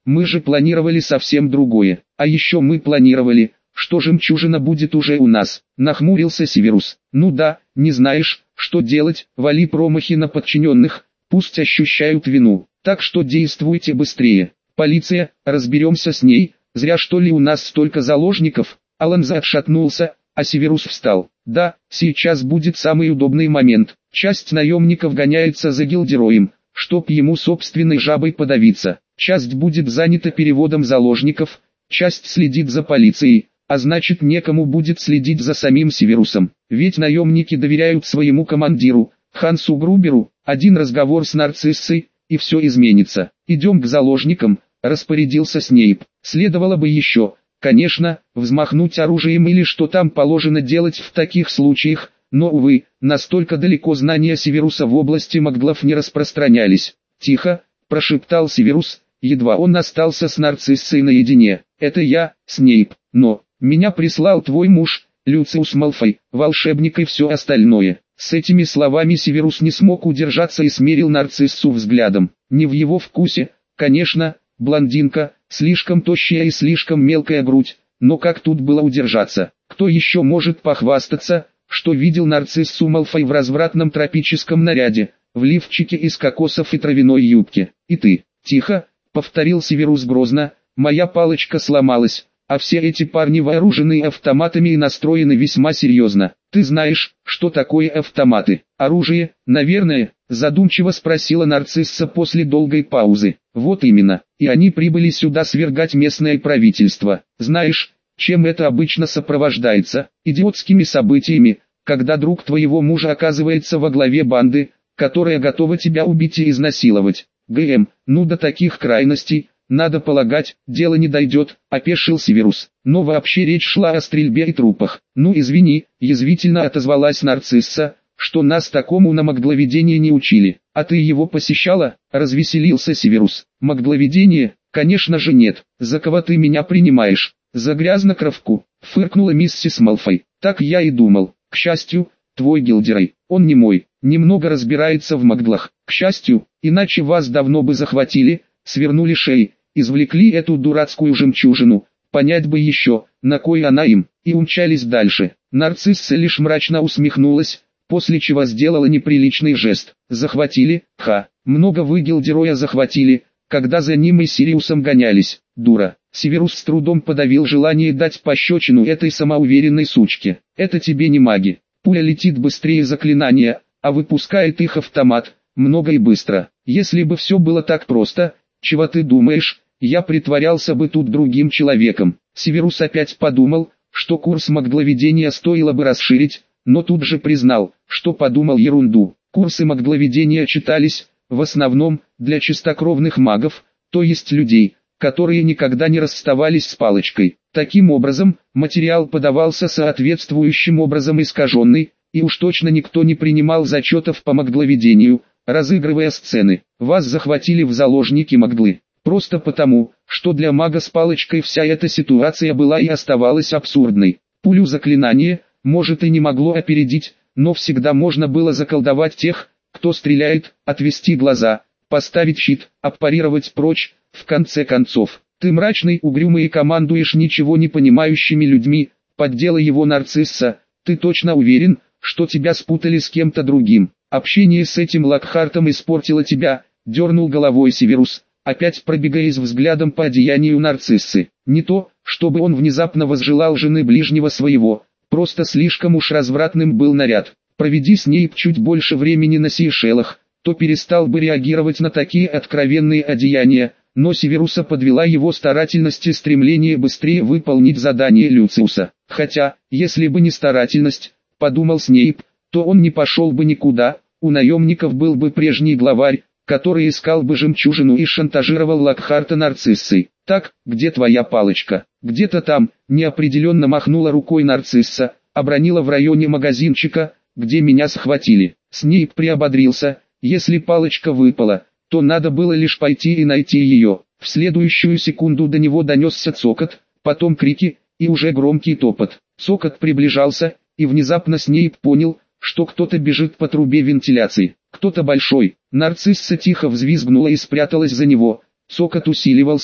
Мы же планировали совсем другое. А еще мы планировали, что жемчужина будет уже у нас. Нахмурился Северус. Ну да, не знаешь, что делать, вали промахи на подчиненных, пусть ощущают вину. Так что действуйте быстрее. Полиция, разберемся с ней, зря что ли у нас столько заложников. Аланза отшатнулся, а Северус встал. Да, сейчас будет самый удобный момент. Часть наемников гоняется за Гилдероем, чтоб ему собственной жабой подавиться. Часть будет занята переводом заложников, часть следит за полицией, а значит некому будет следить за самим Северусом. Ведь наемники доверяют своему командиру, Хансу Груберу. Один разговор с нарциссой, и все изменится. Идем к заложникам, распорядился Снейп. Следовало бы еще, конечно, взмахнуть оружием или что там положено делать в таких случаях, но, увы, настолько далеко знания Северуса в области маглов не распространялись. «Тихо», – прошептал Северус, едва он остался с нарциссой наедине. «Это я, Снейп, но меня прислал твой муж, Люциус Малфой, волшебник и все остальное». С этими словами Северус не смог удержаться и смерил нарциссу взглядом. Не в его вкусе, конечно, блондинка, слишком тощая и слишком мелкая грудь, но как тут было удержаться? Кто еще может похвастаться, что видел нарциссу Малфой в развратном тропическом наряде, в лифчике из кокосов и травяной юбке? И ты, тихо, повторил Северус грозно, моя палочка сломалась, а все эти парни вооружены автоматами и настроены весьма серьезно. Ты знаешь, что такое автоматы? Оружие, наверное, задумчиво спросила нарцисса после долгой паузы. Вот именно, и они прибыли сюда свергать местное правительство. Знаешь, чем это обычно сопровождается? Идиотскими событиями, когда друг твоего мужа оказывается во главе банды, которая готова тебя убить и изнасиловать. ГМ, ну до таких крайностей, надо полагать, дело не дойдет, опешил Северус. Но вообще речь шла о стрельбе и трупах. Ну извини, язвительно отозвалась нарцисса, что нас такому на магловедении не учили. А ты его посещала? Развеселился Северус. Магловедение? Конечно же нет. За кого ты меня принимаешь? За грязнокровку, фыркнула миссис Малфой. Так я и думал. К счастью, твой Гилдерой, он не мой, немного разбирается в маглах. К счастью, иначе вас давно бы захватили, свернули шеи, извлекли эту дурацкую жемчужину, понять бы еще, на кой она им, и умчались дальше. Нарцисса лишь мрачно усмехнулась, после чего сделала неприличный жест. Захватили, ха, много вы Гилдероя захватили, когда за ним и Сириусом гонялись, дура. Северус с трудом подавил желание дать пощечину этой самоуверенной сучке. Это тебе не маги. Пуля летит быстрее заклинания, а выпускает их автомат, много и быстро. Если бы все было так просто, чего ты думаешь, я притворялся бы тут другим человеком. Северус опять подумал, что курс магловедения стоило бы расширить, но тут же признал, что подумал ерунду. Курсы магловедения читались, в основном, для чистокровных магов, то есть людей, которые никогда не расставались с палочкой. Таким образом, материал подавался соответствующим образом искаженный, и уж точно никто не принимал зачетов по магловедению, разыгрывая сцены. Вас захватили в заложники маглы. Просто потому, что для мага с палочкой вся эта ситуация была и оставалась абсурдной. Пулю заклинания, может и не могло опередить, но всегда можно было заколдовать тех, кто стреляет, отвести глаза, поставить щит, аппарировать прочь. В конце концов, ты мрачный, угрюмый и командуешь ничего не понимающими людьми, поддела его нарцисса. Ты точно уверен, что тебя спутали с кем-то другим? Общение с этим Локхартом испортило тебя, дернул головой Северус, опять пробегаясь взглядом по одеянию нарциссы. Не то, чтобы он внезапно возжелал жены ближнего своего, просто слишком уж развратным был наряд. Проведи с ней чуть больше времени на Сейшелах, то перестал бы реагировать на такие откровенные одеяния, но Северуса подвела его старательность и стремление быстрее выполнить задание Люциуса. Хотя, если бы не старательность, подумал Снейп, то он не пошел бы никуда, у наемников был бы прежний главарь, который искал бы жемчужину и шантажировал Локхарта нарциссой. Так, где твоя палочка? Где-то там, неопределенно махнула рукой нарцисса, обронила в районе магазинчика, где меня схватили. Снейп приободрился, если палочка выпала, то надо было лишь пойти и найти ее. В следующую секунду до него донесся цокот, потом крики, и уже громкий топот. Цокот приближался, и внезапно Снейп понял, что кто-то бежит по трубе вентиляции. Кто-то большой. Нарцисса тихо взвизгнула и спряталась за него. Цокот усиливался,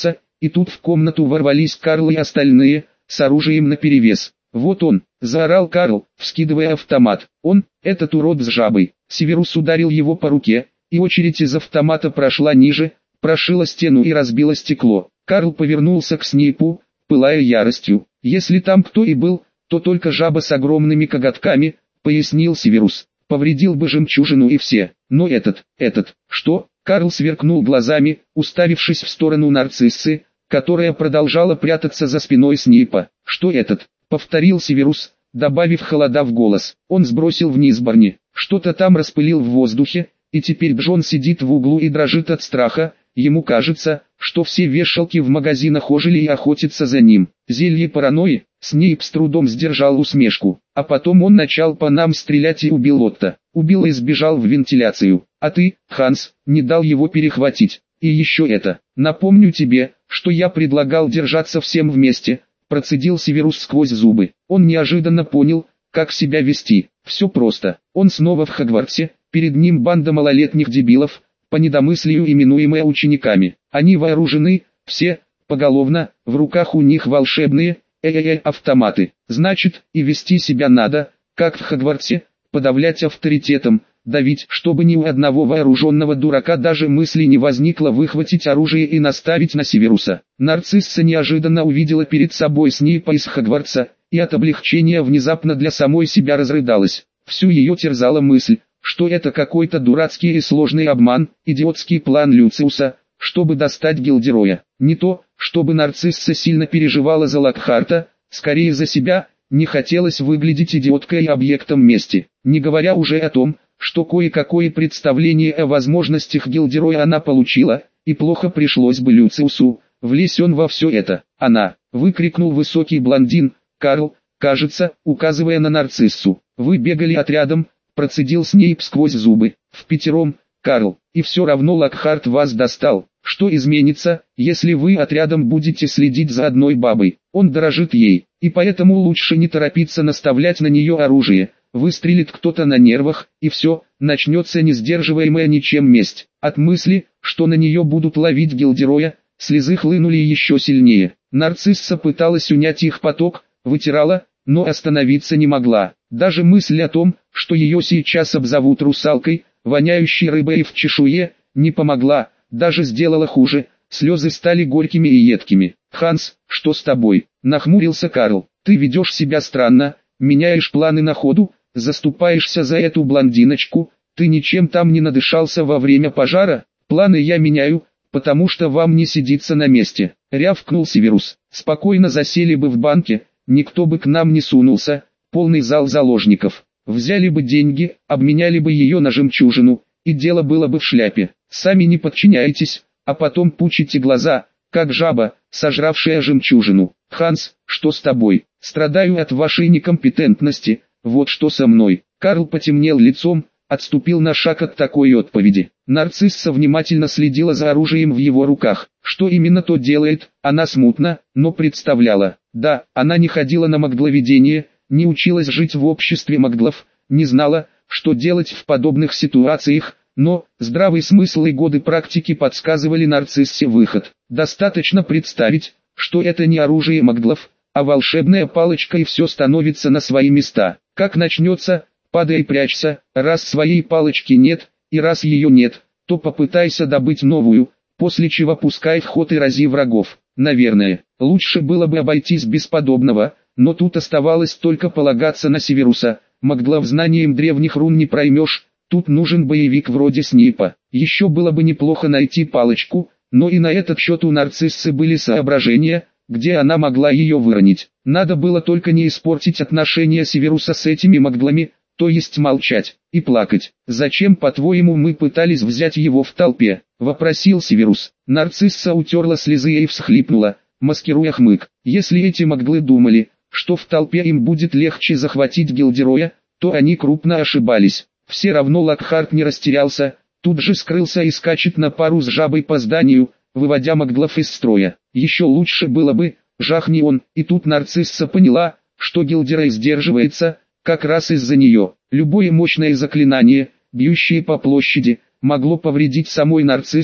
и тут в комнату ворвались Карл и остальные, с оружием наперевес. «Вот он!» – заорал Карл, вскидывая автомат. «Он, этот урод с жабой!» Северус ударил его по руке, и очередь из автомата прошла ниже, прошила стену и разбила стекло. Карл повернулся к Снейпу, пылая яростью. «Если там кто и был, то только жаба с огромными коготками», — пояснил Северус. «Повредил бы жемчужину и все. Но этот, этот, что?» Карл сверкнул глазами, уставившись в сторону нарциссы, которая продолжала прятаться за спиной Снейпа. «Что этот?» — повторил Северус, добавив холода в голос. Он сбросил вниз Барни. Что-то там распылил в воздухе, и теперь Джон сидит в углу и дрожит от страха. Ему кажется, что все вешалки в магазинах ожили и охотятся за ним. Зелье паранойи. Снейп с трудом сдержал усмешку. А потом он начал по нам стрелять и убил Отто. Убил и сбежал в вентиляцию. А ты, Ханс, не дал его перехватить. И еще это. Напомню тебе, что я предлагал держаться всем вместе. Процедил Северус сквозь зубы. Он неожиданно понял, как себя вести. Все просто. Он снова в Хогвартсе. Перед ним банда малолетних дебилов, по недомыслию именуемые учениками. Они вооружены, все, поголовно, в руках у них волшебные, э-э-э, автоматы. Значит, и вести себя надо, как в Хогвартсе, подавлять авторитетом, давить, чтобы ни у одного вооруженного дурака даже мысли не возникло выхватить оружие и наставить на Северуса. Нарцисса неожиданно увидела перед собой Снейпа из Хогвартса, и от облегчения внезапно для самой себя разрыдалась. Всю ее терзала мысль, что это какой-то дурацкий и сложный обман, идиотский план Люциуса, чтобы достать Гилдероя. Не то, чтобы нарцисса сильно переживала за Локхарта, скорее за себя, не хотелось выглядеть идиоткой и объектом мести. Не говоря уже о том, что кое-какое представление о возможностях Гилдероя она получила, и плохо пришлось бы Люциусу, влезь он во все это. Она, выкрикнул высокий блондин, Карл, кажется, указывая на нарциссу. Вы бегали отрядом, процедил Снейп сквозь зубы. В пятером, Карл, и все равно Локхарт вас достал. Что изменится, если вы отрядом будете следить за одной бабой? Он дорожит ей, и поэтому лучше не торопиться наставлять на нее оружие. Выстрелит кто-то на нервах, и все, начнется несдерживаемая ничем месть. От мысли, что на нее будут ловить Гилдероя, слезы хлынули еще сильнее. Нарцисса пыталась унять их поток, вытирала, но остановиться не могла. Даже мысль о том, что ее сейчас обзовут русалкой, воняющей рыбой в чешуе, не помогла, даже сделала хуже, слезы стали горькими и едкими. «Ханс, что с тобой?» – нахмурился Карл. «Ты ведешь себя странно, меняешь планы на ходу, заступаешься за эту блондиночку, ты ничем там не надышался во время пожара?» «Планы я меняю, потому что вам не сидится на месте», – рявкнул Северус. «Спокойно засели бы в банке, никто бы к нам не сунулся, полный зал заложников. Взяли бы деньги, обменяли бы ее на жемчужину, и дело было бы в шляпе. Сами не подчиняетесь, а потом пучите глаза, как жаба, сожравшая жемчужину. Ханс, что с тобой? Страдаю от вашей некомпетентности, вот что со мной». Карл потемнел лицом, отступил на шаг от такой отповеди. Нарцисса внимательно следила за оружием в его руках. Что именно то делает, она смутно, но представляла. Да, она не ходила на магловедение, не училась жить в обществе маглов, не знала, что делать в подобных ситуациях, но здравый смысл и годы практики подсказывали нарциссе выход. Достаточно представить, что это не оружие маглов, а волшебная палочка, и все становится на свои места. Как начнется, падай и прячься, раз своей палочки нет, и раз ее нет, то попытайся добыть новую, после чего пускай в ход и рази врагов. Наверное, лучше было бы обойтись без подобного, но тут оставалось только полагаться на Северуса. Маглов знанием древних рун не проймешь, тут нужен боевик вроде Снейпа. Еще было бы неплохо найти палочку, но и на этот счет у нарциссы были соображения, где она могла ее выронить. Надо было только не испортить отношения Северуса с этими маглами, то есть молчать и плакать. «Зачем, по-твоему, мы пытались взять его в толпе?» – вопросил Северус. Нарцисса утерла слезы и всхлипнула, маскируя хмык. Если эти маглы думали, что в толпе им будет легче захватить Гилдероя, то они крупно ошибались. Все равно Локхарт не растерялся, тут же скрылся и скачет на пару с жабой по зданию, выводя маглов из строя. Еще лучше было бы, жахни он, и тут нарцисса поняла, что Гилдерой сдерживается, как раз из-за нее. Любое мощное заклинание, бьющее по площади, могло повредить самой нарциссе,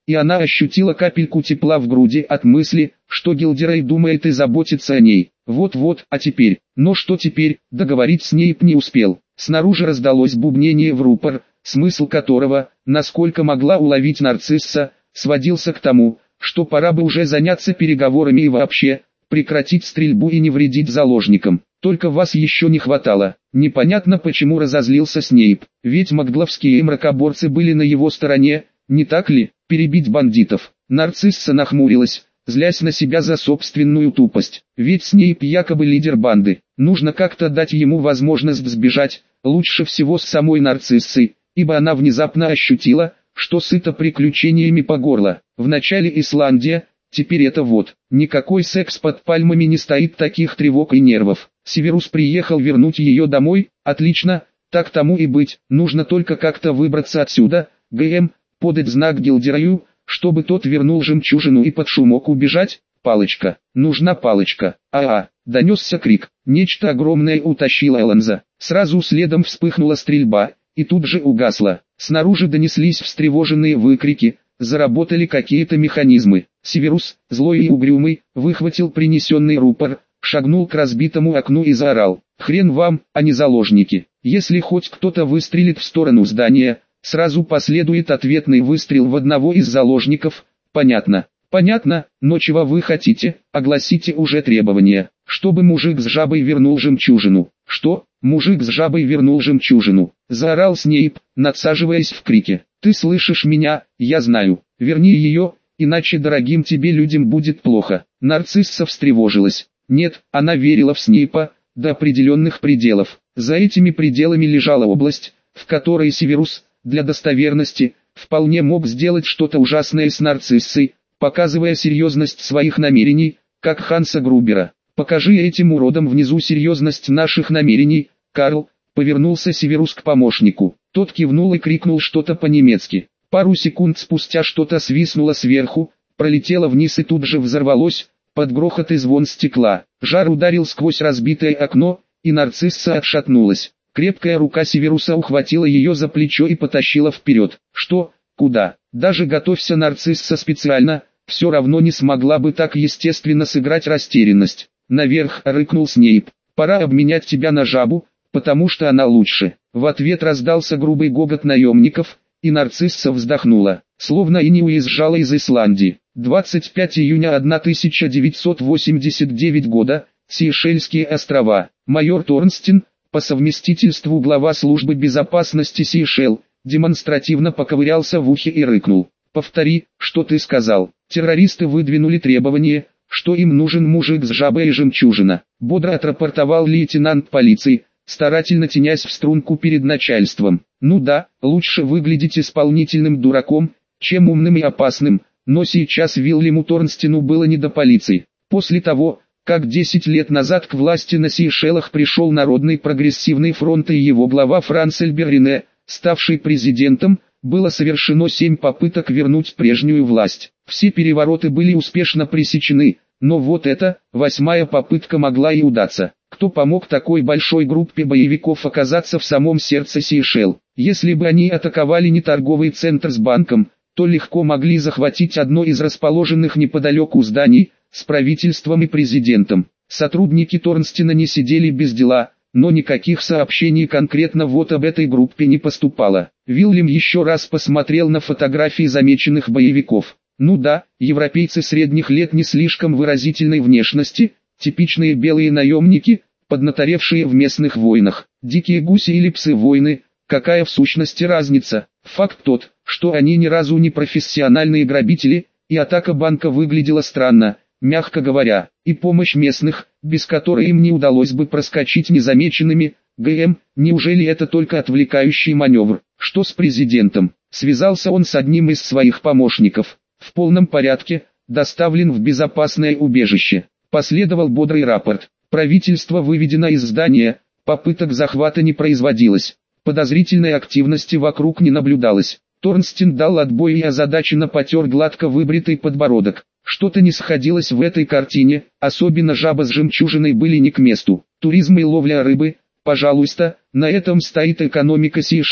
и она ощутила капельку тепла в груди от мысли, что Гилдерей думает и заботится о ней. Вот-вот, а теперь? Но что теперь? Договорить Снейп не успел. Снаружи раздалось бубнение в рупор, смысл которого, насколько могла уловить Нарцисса, сводился к тому, что пора бы уже заняться переговорами и вообще, прекратить стрельбу и не вредить заложникам. Только вас еще не хватало. Непонятно, почему разозлился Снейп, ведь магловские мракоборцы были на его стороне, не так ли? Перебить бандитов. Нарцисса нахмурилась, злясь на себя за собственную тупость. Ведь Снейп якобы лидер банды. Нужно как-то дать ему возможность сбежать, лучше всего с самой Нарциссой, ибо она внезапно ощутила, что сыта приключениями по горло. Вначале Исландия, теперь это вот. Никакой секс под пальмами не стоит таких тревог и нервов. Северус приехал вернуть ее домой, отлично, так тому и быть, нужно только как-то выбраться отсюда. ГМ, подать знак Гилдераю, чтобы тот вернул жемчужину и под шумок убежать. Палочка, нужна палочка. А-а, донесся крик, нечто огромное утащило Эланза. Сразу следом вспыхнула стрельба, и тут же угасла. Снаружи донеслись встревоженные выкрики, заработали какие-то механизмы. Северус, злой и угрюмый, выхватил принесенный рупор, шагнул к разбитому окну и заорал: «Хрен вам, а не заложники! Если хоть кто-то выстрелит в сторону здания, сразу последует ответный выстрел в одного из заложников. Понятно? Понятно, но чего вы хотите? Огласите уже требования, чтобы мужик с жабой вернул жемчужину». «Что? Мужик с жабой вернул жемчужину?» — заорал Снейп, надсаживаясь в крике. «Ты слышишь меня? Я знаю. Верни ее, иначе дорогим тебе людям будет плохо». Нарцисса встревожилась. Нет, она верила в Снейпа, до определенных пределов. За этими пределами лежала область, в которой Северус, для достоверности, вполне мог сделать что-то ужасное с Нарциссой, показывая серьезность своих намерений, как Ханса Грубера. «Покажи этим уродам внизу серьезность наших намерений, Карл», — повернулся Северус к помощнику. Тот кивнул и крикнул что-то по-немецки. Пару секунд спустя что-то свистнуло сверху, пролетело вниз и тут же взорвалось, под грохот и звон стекла. Жар ударил сквозь разбитое окно, и Нарцисса отшатнулась. Крепкая рука Северуса ухватила ее за плечо и потащила вперед. «Что? Куда?» Даже готовься Нарцисса специально, все равно не смогла бы так естественно сыграть растерянность. «Наверх!» — рыкнул Снейп. «Пора обменять тебя на жабу, потому что она лучше». В ответ раздался грубый гогот наемников, и Нарцисса вздохнула, словно и не уезжала из Исландии. двадцать пятого июня тысяча девятьсот восемьдесят девятого года, Сейшельские острова. Майор Торнстин, по совместительству глава службы безопасности Сейшел, демонстративно поковырялся в ухе и рыкнул. «Повтори, что ты сказал». Террористы выдвинули требование, что им нужен мужик с жабой и жемчужина. Бодро отрапортовал лейтенант полиции, старательно тенясь в струнку перед начальством. «Ну да, лучше выглядеть исполнительным дураком, чем умным и опасным», но сейчас Вильяму Торнстину было не до полиции. После того, как десять лет назад к власти на Сейшелах пришел Народный прогрессивный фронт и его глава Франц Эльбер-Рене, ставший президентом, было совершено семь попыток вернуть прежнюю власть. Все перевороты были успешно пресечены, но вот эта, восьмая попытка могла и удаться. Кто помог такой большой группе боевиков оказаться в самом сердце Сейшел? Если бы они атаковали не торговый центр с банком, то легко могли захватить одно из расположенных неподалеку зданий, с правительством и президентом. Сотрудники Торнстина не сидели без дела, но никаких сообщений конкретно вот об этой группе не поступало. Вильям еще раз посмотрел на фотографии замеченных боевиков. Ну да, европейцы средних лет не слишком выразительной внешности, типичные белые наемники, поднаторевшие в местных войнах. Дикие гуси или псы-воины, какая в сущности разница? Факт тот, что они ни разу не профессиональные грабители, и атака банка выглядела странно, мягко говоря, и помощь местных, без которой им не удалось бы проскочить незамеченными. ГМ, неужели это только отвлекающий маневр? Что с президентом? Связался он с одним из своих помощников. В полном порядке, доставлен в безопасное убежище. Последовал бодрый рапорт. Правительство выведено из здания, попыток захвата не производилось. Подозрительной активности вокруг не наблюдалось. Торнстин дал отбой и озадаченно потер гладко выбритый подбородок. Что-то не сходилось в этой картине, особенно жаба с жемчужиной были не к месту. Туризм и ловля рыбы, пожалуйста, на этом стоит экономика Сейшел,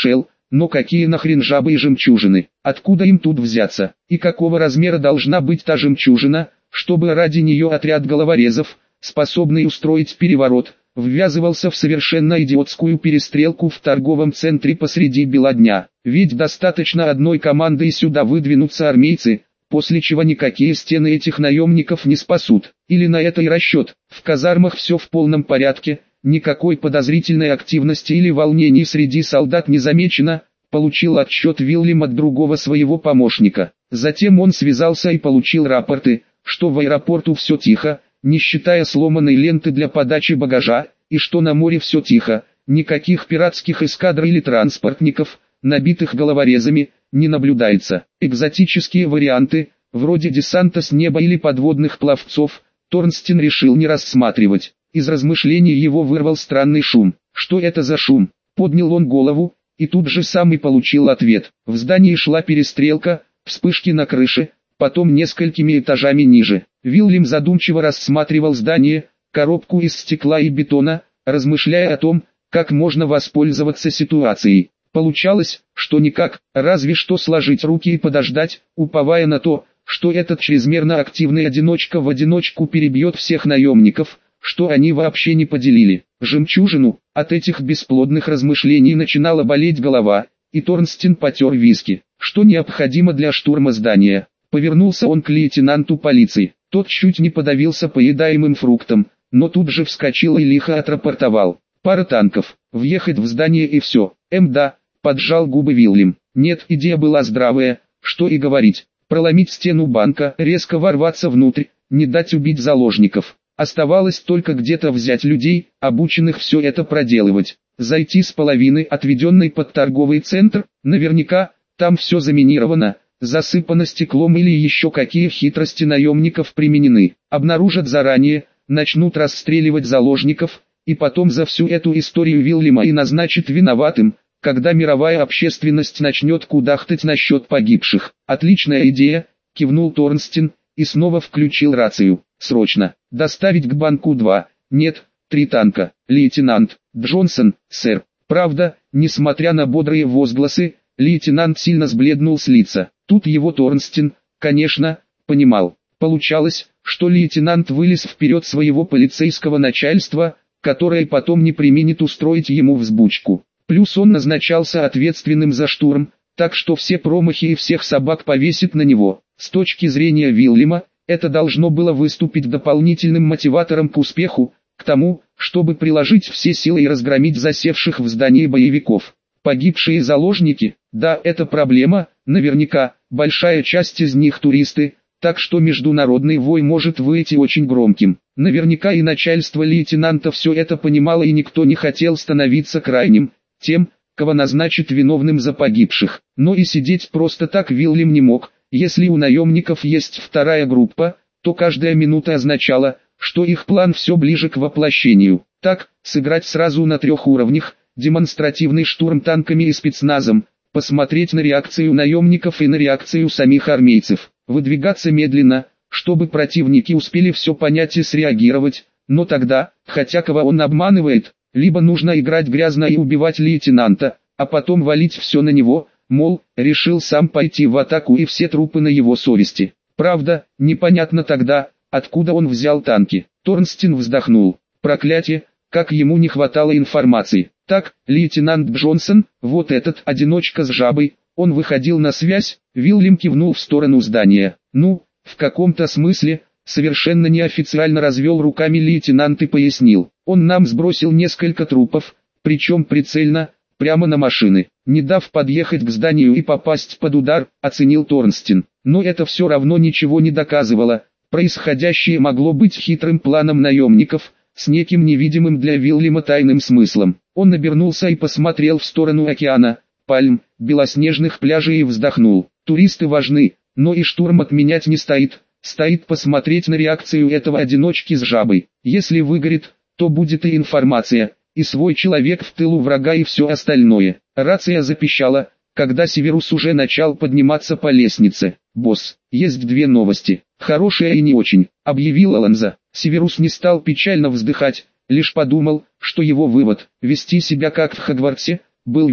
но какие нахрен жабы и жемчужины? Откуда им тут взяться? И какого размера должна быть та жемчужина, чтобы ради нее отряд головорезов, способный устроить переворот, ввязывался в совершенно идиотскую перестрелку в торговом центре посреди бела дня? Ведь достаточно одной команды и сюда выдвинутся армейцы, после чего никакие стены этих наемников не спасут. Или на это и расчет. В казармах все в полном порядке, никакой подозрительной активности или волнений среди солдат не замечено, получил отчет Вильям от другого своего помощника. Затем он связался и получил рапорты, что в аэропорту все тихо, не считая сломанной ленты для подачи багажа, и что на море все тихо, никаких пиратских эскадр или транспортников, набитых головорезами, не наблюдается. Экзотические варианты, вроде десанта с неба или подводных пловцов, Торнстин решил не рассматривать. Из размышлений его вырвал странный шум. Что это за шум? Поднял он голову, и тут же сам и получил ответ. В здании шла перестрелка, вспышки на крыше, потом несколькими этажами ниже. Вильям задумчиво рассматривал здание, коробку из стекла и бетона, размышляя о том, как можно воспользоваться ситуацией. Получалось, что никак, разве что сложить руки и подождать, уповая на то, что этот чрезмерно активный одиночка в одиночку перебьет всех наемников, что они вообще не поделили жемчужину. От этих бесплодных размышлений начинала болеть голова, и Торнстин потер виски. Что необходимо для штурма здания? Повернулся он к лейтенанту полиции. Тот чуть не подавился поедаемым фруктом, но тут же вскочил и лихо отрапортовал. Пара танков, въехать в здание и все. Эм да, поджал губы Вильям. Нет, идея была здравая, что и говорить. Проломить стену банка, резко ворваться внутрь, не дать убить заложников. Оставалось только где-то взять людей, обученных все это проделывать. Зайти с половины, отведенной под торговый центр, наверняка, там все заминировано, засыпано стеклом или еще какие хитрости наемников применены. Обнаружат заранее, начнут расстреливать заложников, и потом за всю эту историю Вильяма и назначат виноватым, когда мировая общественность начнет кудахтать насчет погибших. Отличная идея, кивнул Торнстин, и снова включил рацию. Срочно, доставить к банку два, нет, три танка. Лейтенант Джонсон, сэр. Правда, несмотря на бодрые возгласы, лейтенант сильно сбледнул с лица. Тут его Торнстин, конечно, понимал. Получалось, что лейтенант вылез вперед своего полицейского начальства, которое потом не преминет устроить ему взбучку. Плюс он назначался ответственным за штурм, так что все промахи и всех собак повесит на него. С точки зрения Вильяма, это должно было выступить дополнительным мотиватором к успеху, к тому, чтобы приложить все силы и разгромить засевших в здании боевиков. Погибшие заложники, да, это проблема, наверняка, большая часть из них туристы, так что международный вой может выйти очень громким. Наверняка и начальство лейтенанта все это понимало, и никто не хотел становиться крайним, тем, кого назначат виновным за погибших. Но и сидеть просто так Вильям не мог. Если у наемников есть вторая группа, то каждая минута означала, что их план все ближе к воплощению. Так, сыграть сразу на трех уровнях, демонстративный штурм танками и спецназом, посмотреть на реакцию наемников и на реакцию самих армейцев, выдвигаться медленно, чтобы противники успели все понять и среагировать, но тогда, хотя кого он обманывает, либо нужно играть грязно и убивать лейтенанта, а потом валить все на него, мол, решил сам пойти в атаку и все трупы на его совести. Правда, непонятно тогда, откуда он взял танки. Торнстин вздохнул. Проклятие, как ему не хватало информации. Так, лейтенант Джонсон, вот этот одиночка с жабой, он выходил на связь. Вильям кивнул в сторону здания. Ну, в каком-то смысле, совершенно неофициально развел руками лейтенант и пояснил. Он нам сбросил несколько трупов, причем прицельно, прямо на машины, не дав подъехать к зданию и попасть под удар, оценил Торнстин. Но это все равно ничего не доказывало. Происходящее могло быть хитрым планом наемников, с неким невидимым для Вильяма тайным смыслом. Он обернулся и посмотрел в сторону океана, пальм, белоснежных пляжей и вздохнул. Туристы важны, но и штурм отменять не стоит. Стоит посмотреть на реакцию этого одиночки с жабой. Если выгорит, то будет и информация, и свой человек в тылу врага и все остальное. Рация запищала, когда Северус уже начал подниматься по лестнице. «Босс, есть две новости, хорошая и не очень», — объявил Алонзо. Северус не стал печально вздыхать, лишь подумал, что его вывод, вести себя как в Хогвартсе, был верен.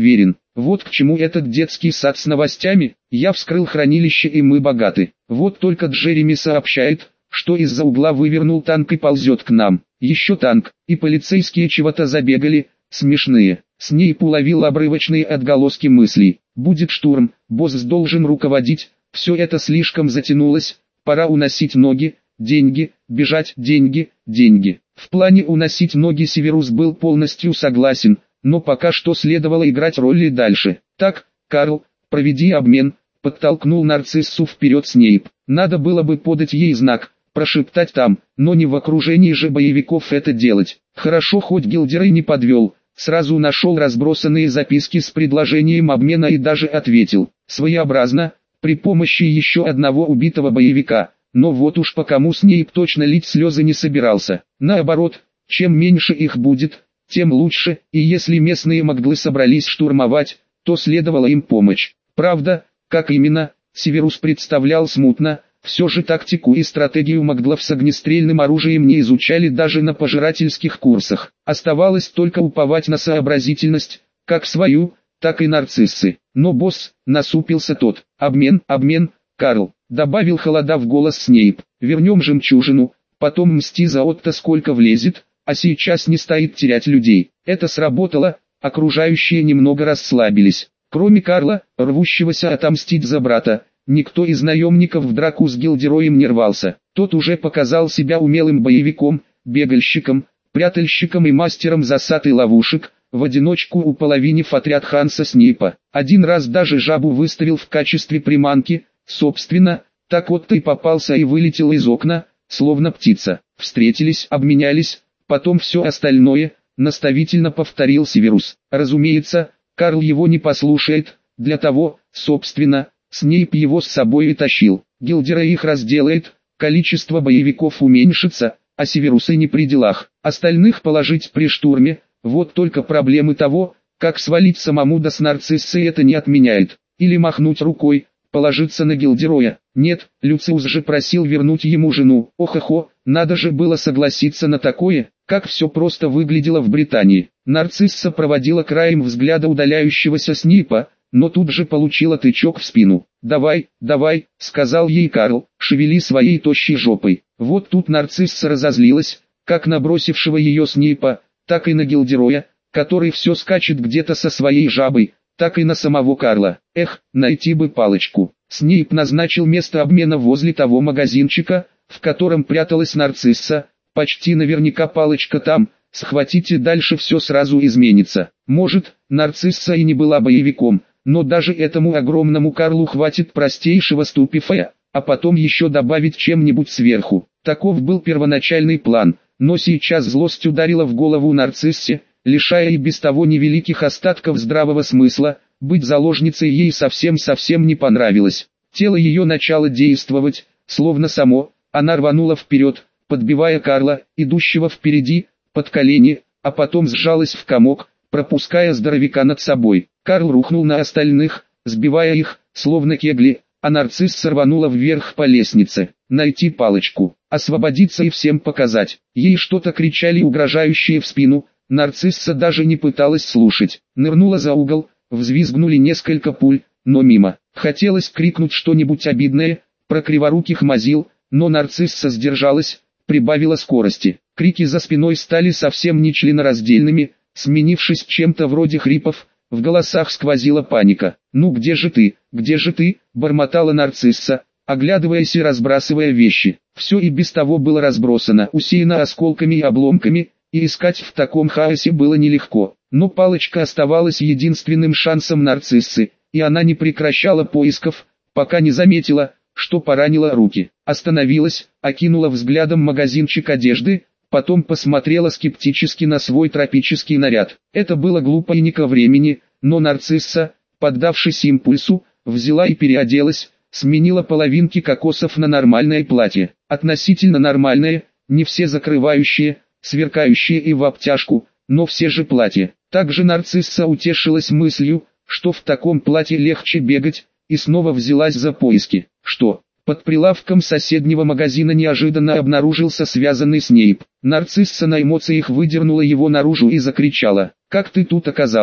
Вот к чему этот детский сад с новостями. Я вскрыл хранилище и мы богаты. Вот только Джереми сообщает, что из-за угла вывернул танк и ползет к нам. Еще танк, и полицейские чего-то забегали, смешные. Снейп уловил обрывочные отголоски мыслей. Будет штурм, босс должен руководить, все это слишком затянулось, пора уносить ноги, деньги, бежать, деньги, деньги. В плане уносить ноги Северус был полностью согласен, но пока что следовало играть роли дальше. Так, Карл, проведи обмен, подтолкнул нарциссу вперед Снейп. Надо было бы подать ей знак, прошептать там, но не в окружении же боевиков это делать. Хорошо хоть Гилдерей не подвел, сразу нашел разбросанные записки с предложением обмена и даже ответил. Своеобразно, при помощи еще одного убитого боевика, но вот уж по кому Снейп точно лить слезы не собирался. Наоборот, чем меньше их будет, тем лучше, и если местные моглы собрались штурмовать, то следовало им помочь. Правда, как именно, Северус представлял смутно, все же тактику и стратегию моглов с огнестрельным оружием не изучали даже на пожирательских курсах. Оставалось только уповать на сообразительность, как свою, так и нарциссы. Но босс, насупился тот. Обмен, обмен, Карл, добавил холода в голос Снейп. Вернем жемчужину, потом мсти за Отто сколько влезет, а сейчас не стоит терять людей. Это сработало, окружающие немного расслабились. Кроме Карла, рвущегося отомстить за брата, никто из наемников в драку с Гилдероем не рвался. Тот уже показал себя умелым боевиком, бегальщиком, прятальщиком и мастером засад и ловушек, в одиночку уполовинив отряд Ханса Снейпа. Один раз даже жабу выставил в качестве приманки, собственно, так вот и попался и вылетел из окна, словно птица. Встретились, обменялись, потом все остальное, наставительно повторил Северус. Разумеется, Карл его не послушает, для того, собственно, Снейп его с собой и тащил. Гилдера их разделает, количество боевиков уменьшится, а Северусы не при делах. Остальных положить при штурме, вот только проблемы того, как свалить самому да с нарциссой это не отменяет. Или махнуть рукой, положиться на Гилдероя. Нет, Люциус же просил вернуть ему жену. Ох-охо, надо же было согласиться на такое, как все просто выглядело в Британии. Нарцисса проводила краем взгляда удаляющегося Снейпа, но тут же получила тычок в спину. «Давай, давай», — сказал ей Карл, — «шевели своей тощей жопой». Вот тут нарцисса разозлилась, как на бросившего ее Снейпа, так и на Гилдероя, который все скачет где-то со своей жабой, так и на самого Карла. Эх, найти бы палочку. Снейп назначил место обмена возле того магазинчика, в котором пряталась нарцисса. Почти наверняка палочка там, схватите, дальше все сразу изменится. Может, нарцисса и не была боевиком, но даже этому огромному Карлу хватит простейшего ступифая, а потом еще добавить чем-нибудь сверху. Таков был первоначальный план, но сейчас злость ударила в голову нарциссе, лишая и без того невеликих остатков здравого смысла. Быть заложницей ей совсем-совсем не понравилось. Тело ее начало действовать, словно само, она рванула вперед, подбивая Карла, идущего впереди, под колени, а потом сжалась в комок, пропуская здоровяка над собой. Карл рухнул на остальных, сбивая их, словно кегли, а нарцисса рванула вверх по лестнице. Найти палочку, освободиться и всем показать. Ей что-то кричали угрожающие в спину, нарцисса даже не пыталась слушать. Нырнула за угол, взвизгнули несколько пуль, но мимо. Хотелось крикнуть что-нибудь обидное, про криворуких мазил, но нарцисса сдержалась, прибавила скорости. Крики за спиной стали совсем нечленораздельными, сменившись чем-то вроде хрипов, в голосах сквозила паника. «Ну где же ты, где же ты?» – бормотала нарцисса, оглядываясь и разбрасывая вещи. Все и без того было разбросано, усеяно осколками и обломками, и искать в таком хаосе было нелегко. Но палочка оставалась единственным шансом нарциссы, и она не прекращала поисков, пока не заметила, что поранила руки. Остановилась, окинула взглядом магазинчик одежды, потом посмотрела скептически на свой тропический наряд. Это было глупо и не ко времени, но нарцисса, поддавшись импульсу, взяла и переоделась, сменила половинки кокосов на нормальное платье. Относительно нормальное, не все закрывающие, сверкающие и в обтяжку, но все же платье. Также нарцисса утешилась мыслью, что в таком платье легче бегать, и снова взялась за поиски. Что? Под прилавком соседнего магазина неожиданно обнаружился связанный Снейп. Нарцисса на эмоциях выдернула его наружу и закричала: «Как ты тут оказался?»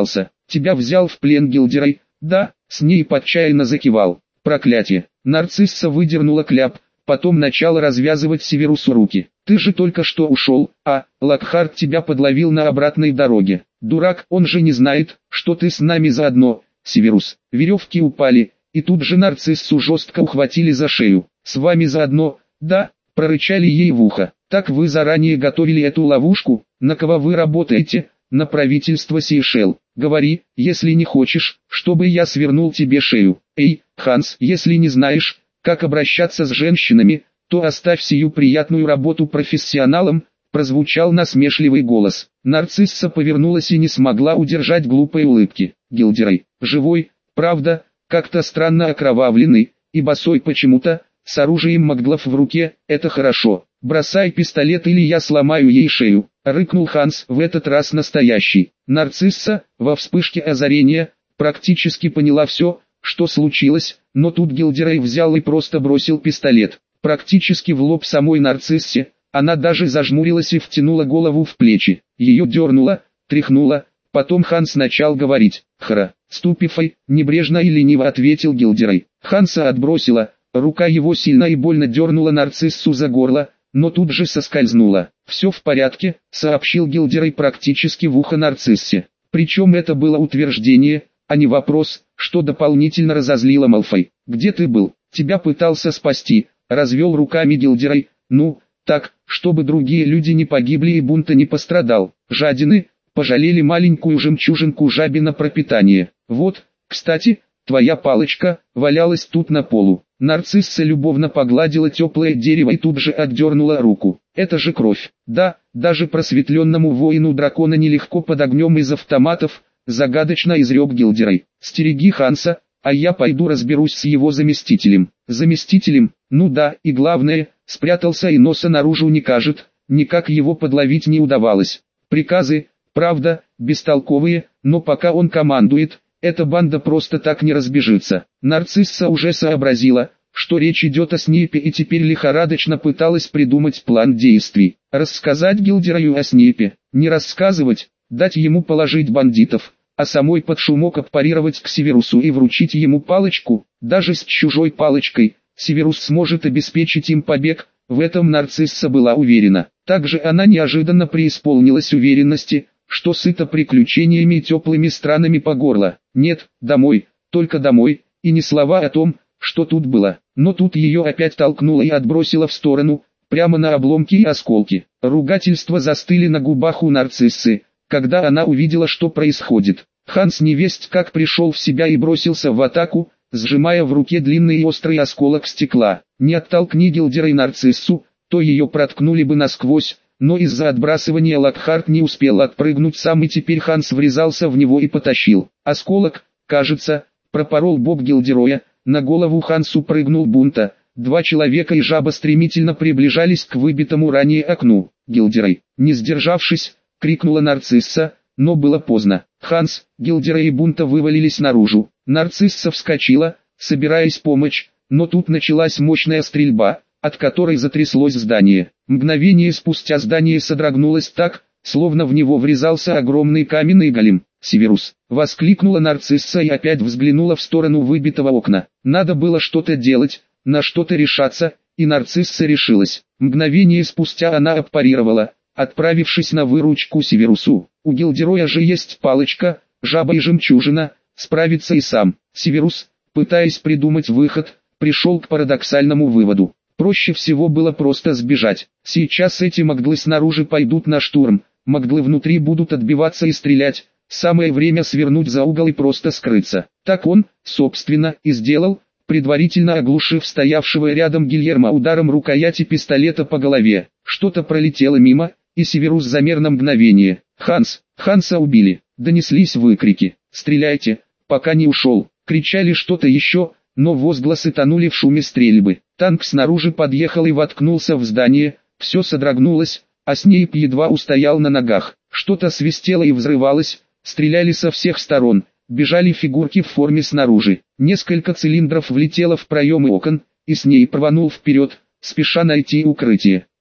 тебя взял в плен Гилдерой, да, с ней отчаянно закивал. Проклятие. Нарцисса выдернула кляп, потом начала развязывать Северусу руки. Ты же только что ушел, а Локхарт тебя подловил на обратной дороге. Дурак, он же не знает, что ты с нами заодно, Северус. Веревки упали, и тут же Нарциссу жестко ухватили за шею. С вами заодно, да, прорычали ей в ухо. Так вы заранее готовили эту ловушку, на кого вы работаете? На правительство Сейшел. Говори, если не хочешь, чтобы я свернул тебе шею. Эй, Ханс, если не знаешь, как обращаться с женщинами, то оставь сию приятную работу профессионалам, прозвучал насмешливый голос. Нарцисса повернулась и не смогла удержать глупой улыбки. Гилдерой, живой, правда, как-то странно окровавленный, и босой почему-то, с оружием Макглов в руке, это хорошо. Бросай пистолет или я сломаю ей шею, рыкнул Ханс, в этот раз настоящий. Нарцисса, во вспышке озарения, практически поняла все, что случилось, но тут Гилдерой взял и просто бросил пистолет. Практически в лоб самой Нарциссе, она даже зажмурилась и втянула голову в плечи. Ее дернуло, тряхнуло, потом Ханс начал говорить. «Хра, ступифай», небрежно и лениво ответил Гилдерой. Ханса отбросила, рука его сильно и больно дернула Нарциссу за горло, но тут же соскользнула. «Все в порядке», — сообщил Гилдерой практически в ухо Нарциссе. Причем это было утверждение, а не вопрос, что дополнительно разозлило Малфой. «Где ты был? Тебя пытался спасти», — развел руками Гилдерой. «Ну, так, чтобы другие люди не погибли и бунта не пострадал. Жадины, пожалели маленькую жемчужинку жабе на пропитание. Вот, кстати, твоя палочка валялась тут на полу». Нарцисса любовно погладила теплое дерево и тут же отдернула руку. «Это же кровь». «Да, даже просветленному воину дракона нелегко под огнем из автоматов», загадочно изрек Гилдерой. «Стереги Ханса, а я пойду разберусь с его заместителем». «Заместителем? Ну да, и главное, спрятался и носа наружу не кажет, никак его подловить не удавалось. Приказы, правда, бестолковые, но пока он командует, эта банда просто так не разбежится». Нарцисса уже сообразила, что речь идет о Снейпе, и теперь лихорадочно пыталась придумать план действий. Рассказать Гилдерою о Снейпе, не рассказывать, дать ему положить бандитов, а самой под шумок аппарировать к Северусу и вручить ему палочку. Даже с чужой палочкой Северус сможет обеспечить им побег, в этом Нарцисса была уверена. Также она неожиданно преисполнилась уверенности, что сыта приключениями и теплыми странами по горло. Нет, домой, только домой, и ни слова о том, что тут было. Но тут ее опять толкнуло и отбросило в сторону, прямо на обломки и осколки. Ругательства застыли на губах у Нарциссы, когда она увидела, что происходит. Ханс невесть как пришел в себя и бросился в атаку, сжимая в руке длинный и острый осколок стекла. Не оттолкни Гилдерой Нарциссу, то ее проткнули бы насквозь, но из-за отбрасывания Локхарт не успел отпрыгнуть сам, и теперь Ханс врезался в него и потащил. Осколок, кажется, пропорол бок Гилдероя, на голову Хансу прыгнул бунта. Два человека и жаба стремительно приближались к выбитому ранее окну. Гилдерой, не сдержавшись, крикнула Нарцисса, но было поздно. Ханс, Гилдерой и бунта вывалились наружу. Нарцисса вскочила, собираясь помочь, но тут началась мощная стрельба, от которой затряслось здание. Мгновение спустя здание содрогнулось так, словно в него врезался огромный каменный голем. «Северус!» — воскликнула Нарцисса и опять взглянула в сторону выбитого окна. Надо было что-то делать, на что-то решаться, и Нарцисса решилась. Мгновение спустя она аппарировала, отправившись на выручку Северусу. У Гилдероя же есть палочка, жаба и жемчужина, справится и сам. Северус, пытаясь придумать выход, пришел к парадоксальному выводу. Проще всего было просто сбежать. Сейчас эти Макглы снаружи пойдут на штурм, Макглы внутри будут отбиваться и стрелять. Самое время свернуть за угол и просто скрыться. Так он, собственно, и сделал, предварительно оглушив стоявшего рядом Гильермо ударом рукояти пистолета по голове. Что-то пролетело мимо, и Северус замер на мгновение. «Ханс! Ханса убили!» Донеслись выкрики. «Стреляйте, пока не ушел!» Кричали что-то еще, но возгласы тонули в шуме стрельбы. Танк снаружи подъехал и воткнулся в здание, все содрогнулось, а Снейп едва устоял на ногах. Что-то свистело и взрывалось, стреляли со всех сторон, бежали фигурки в форме снаружи. Несколько цилиндров влетело в проемы окон, и Снейп рванул вперед, спеша найти укрытие.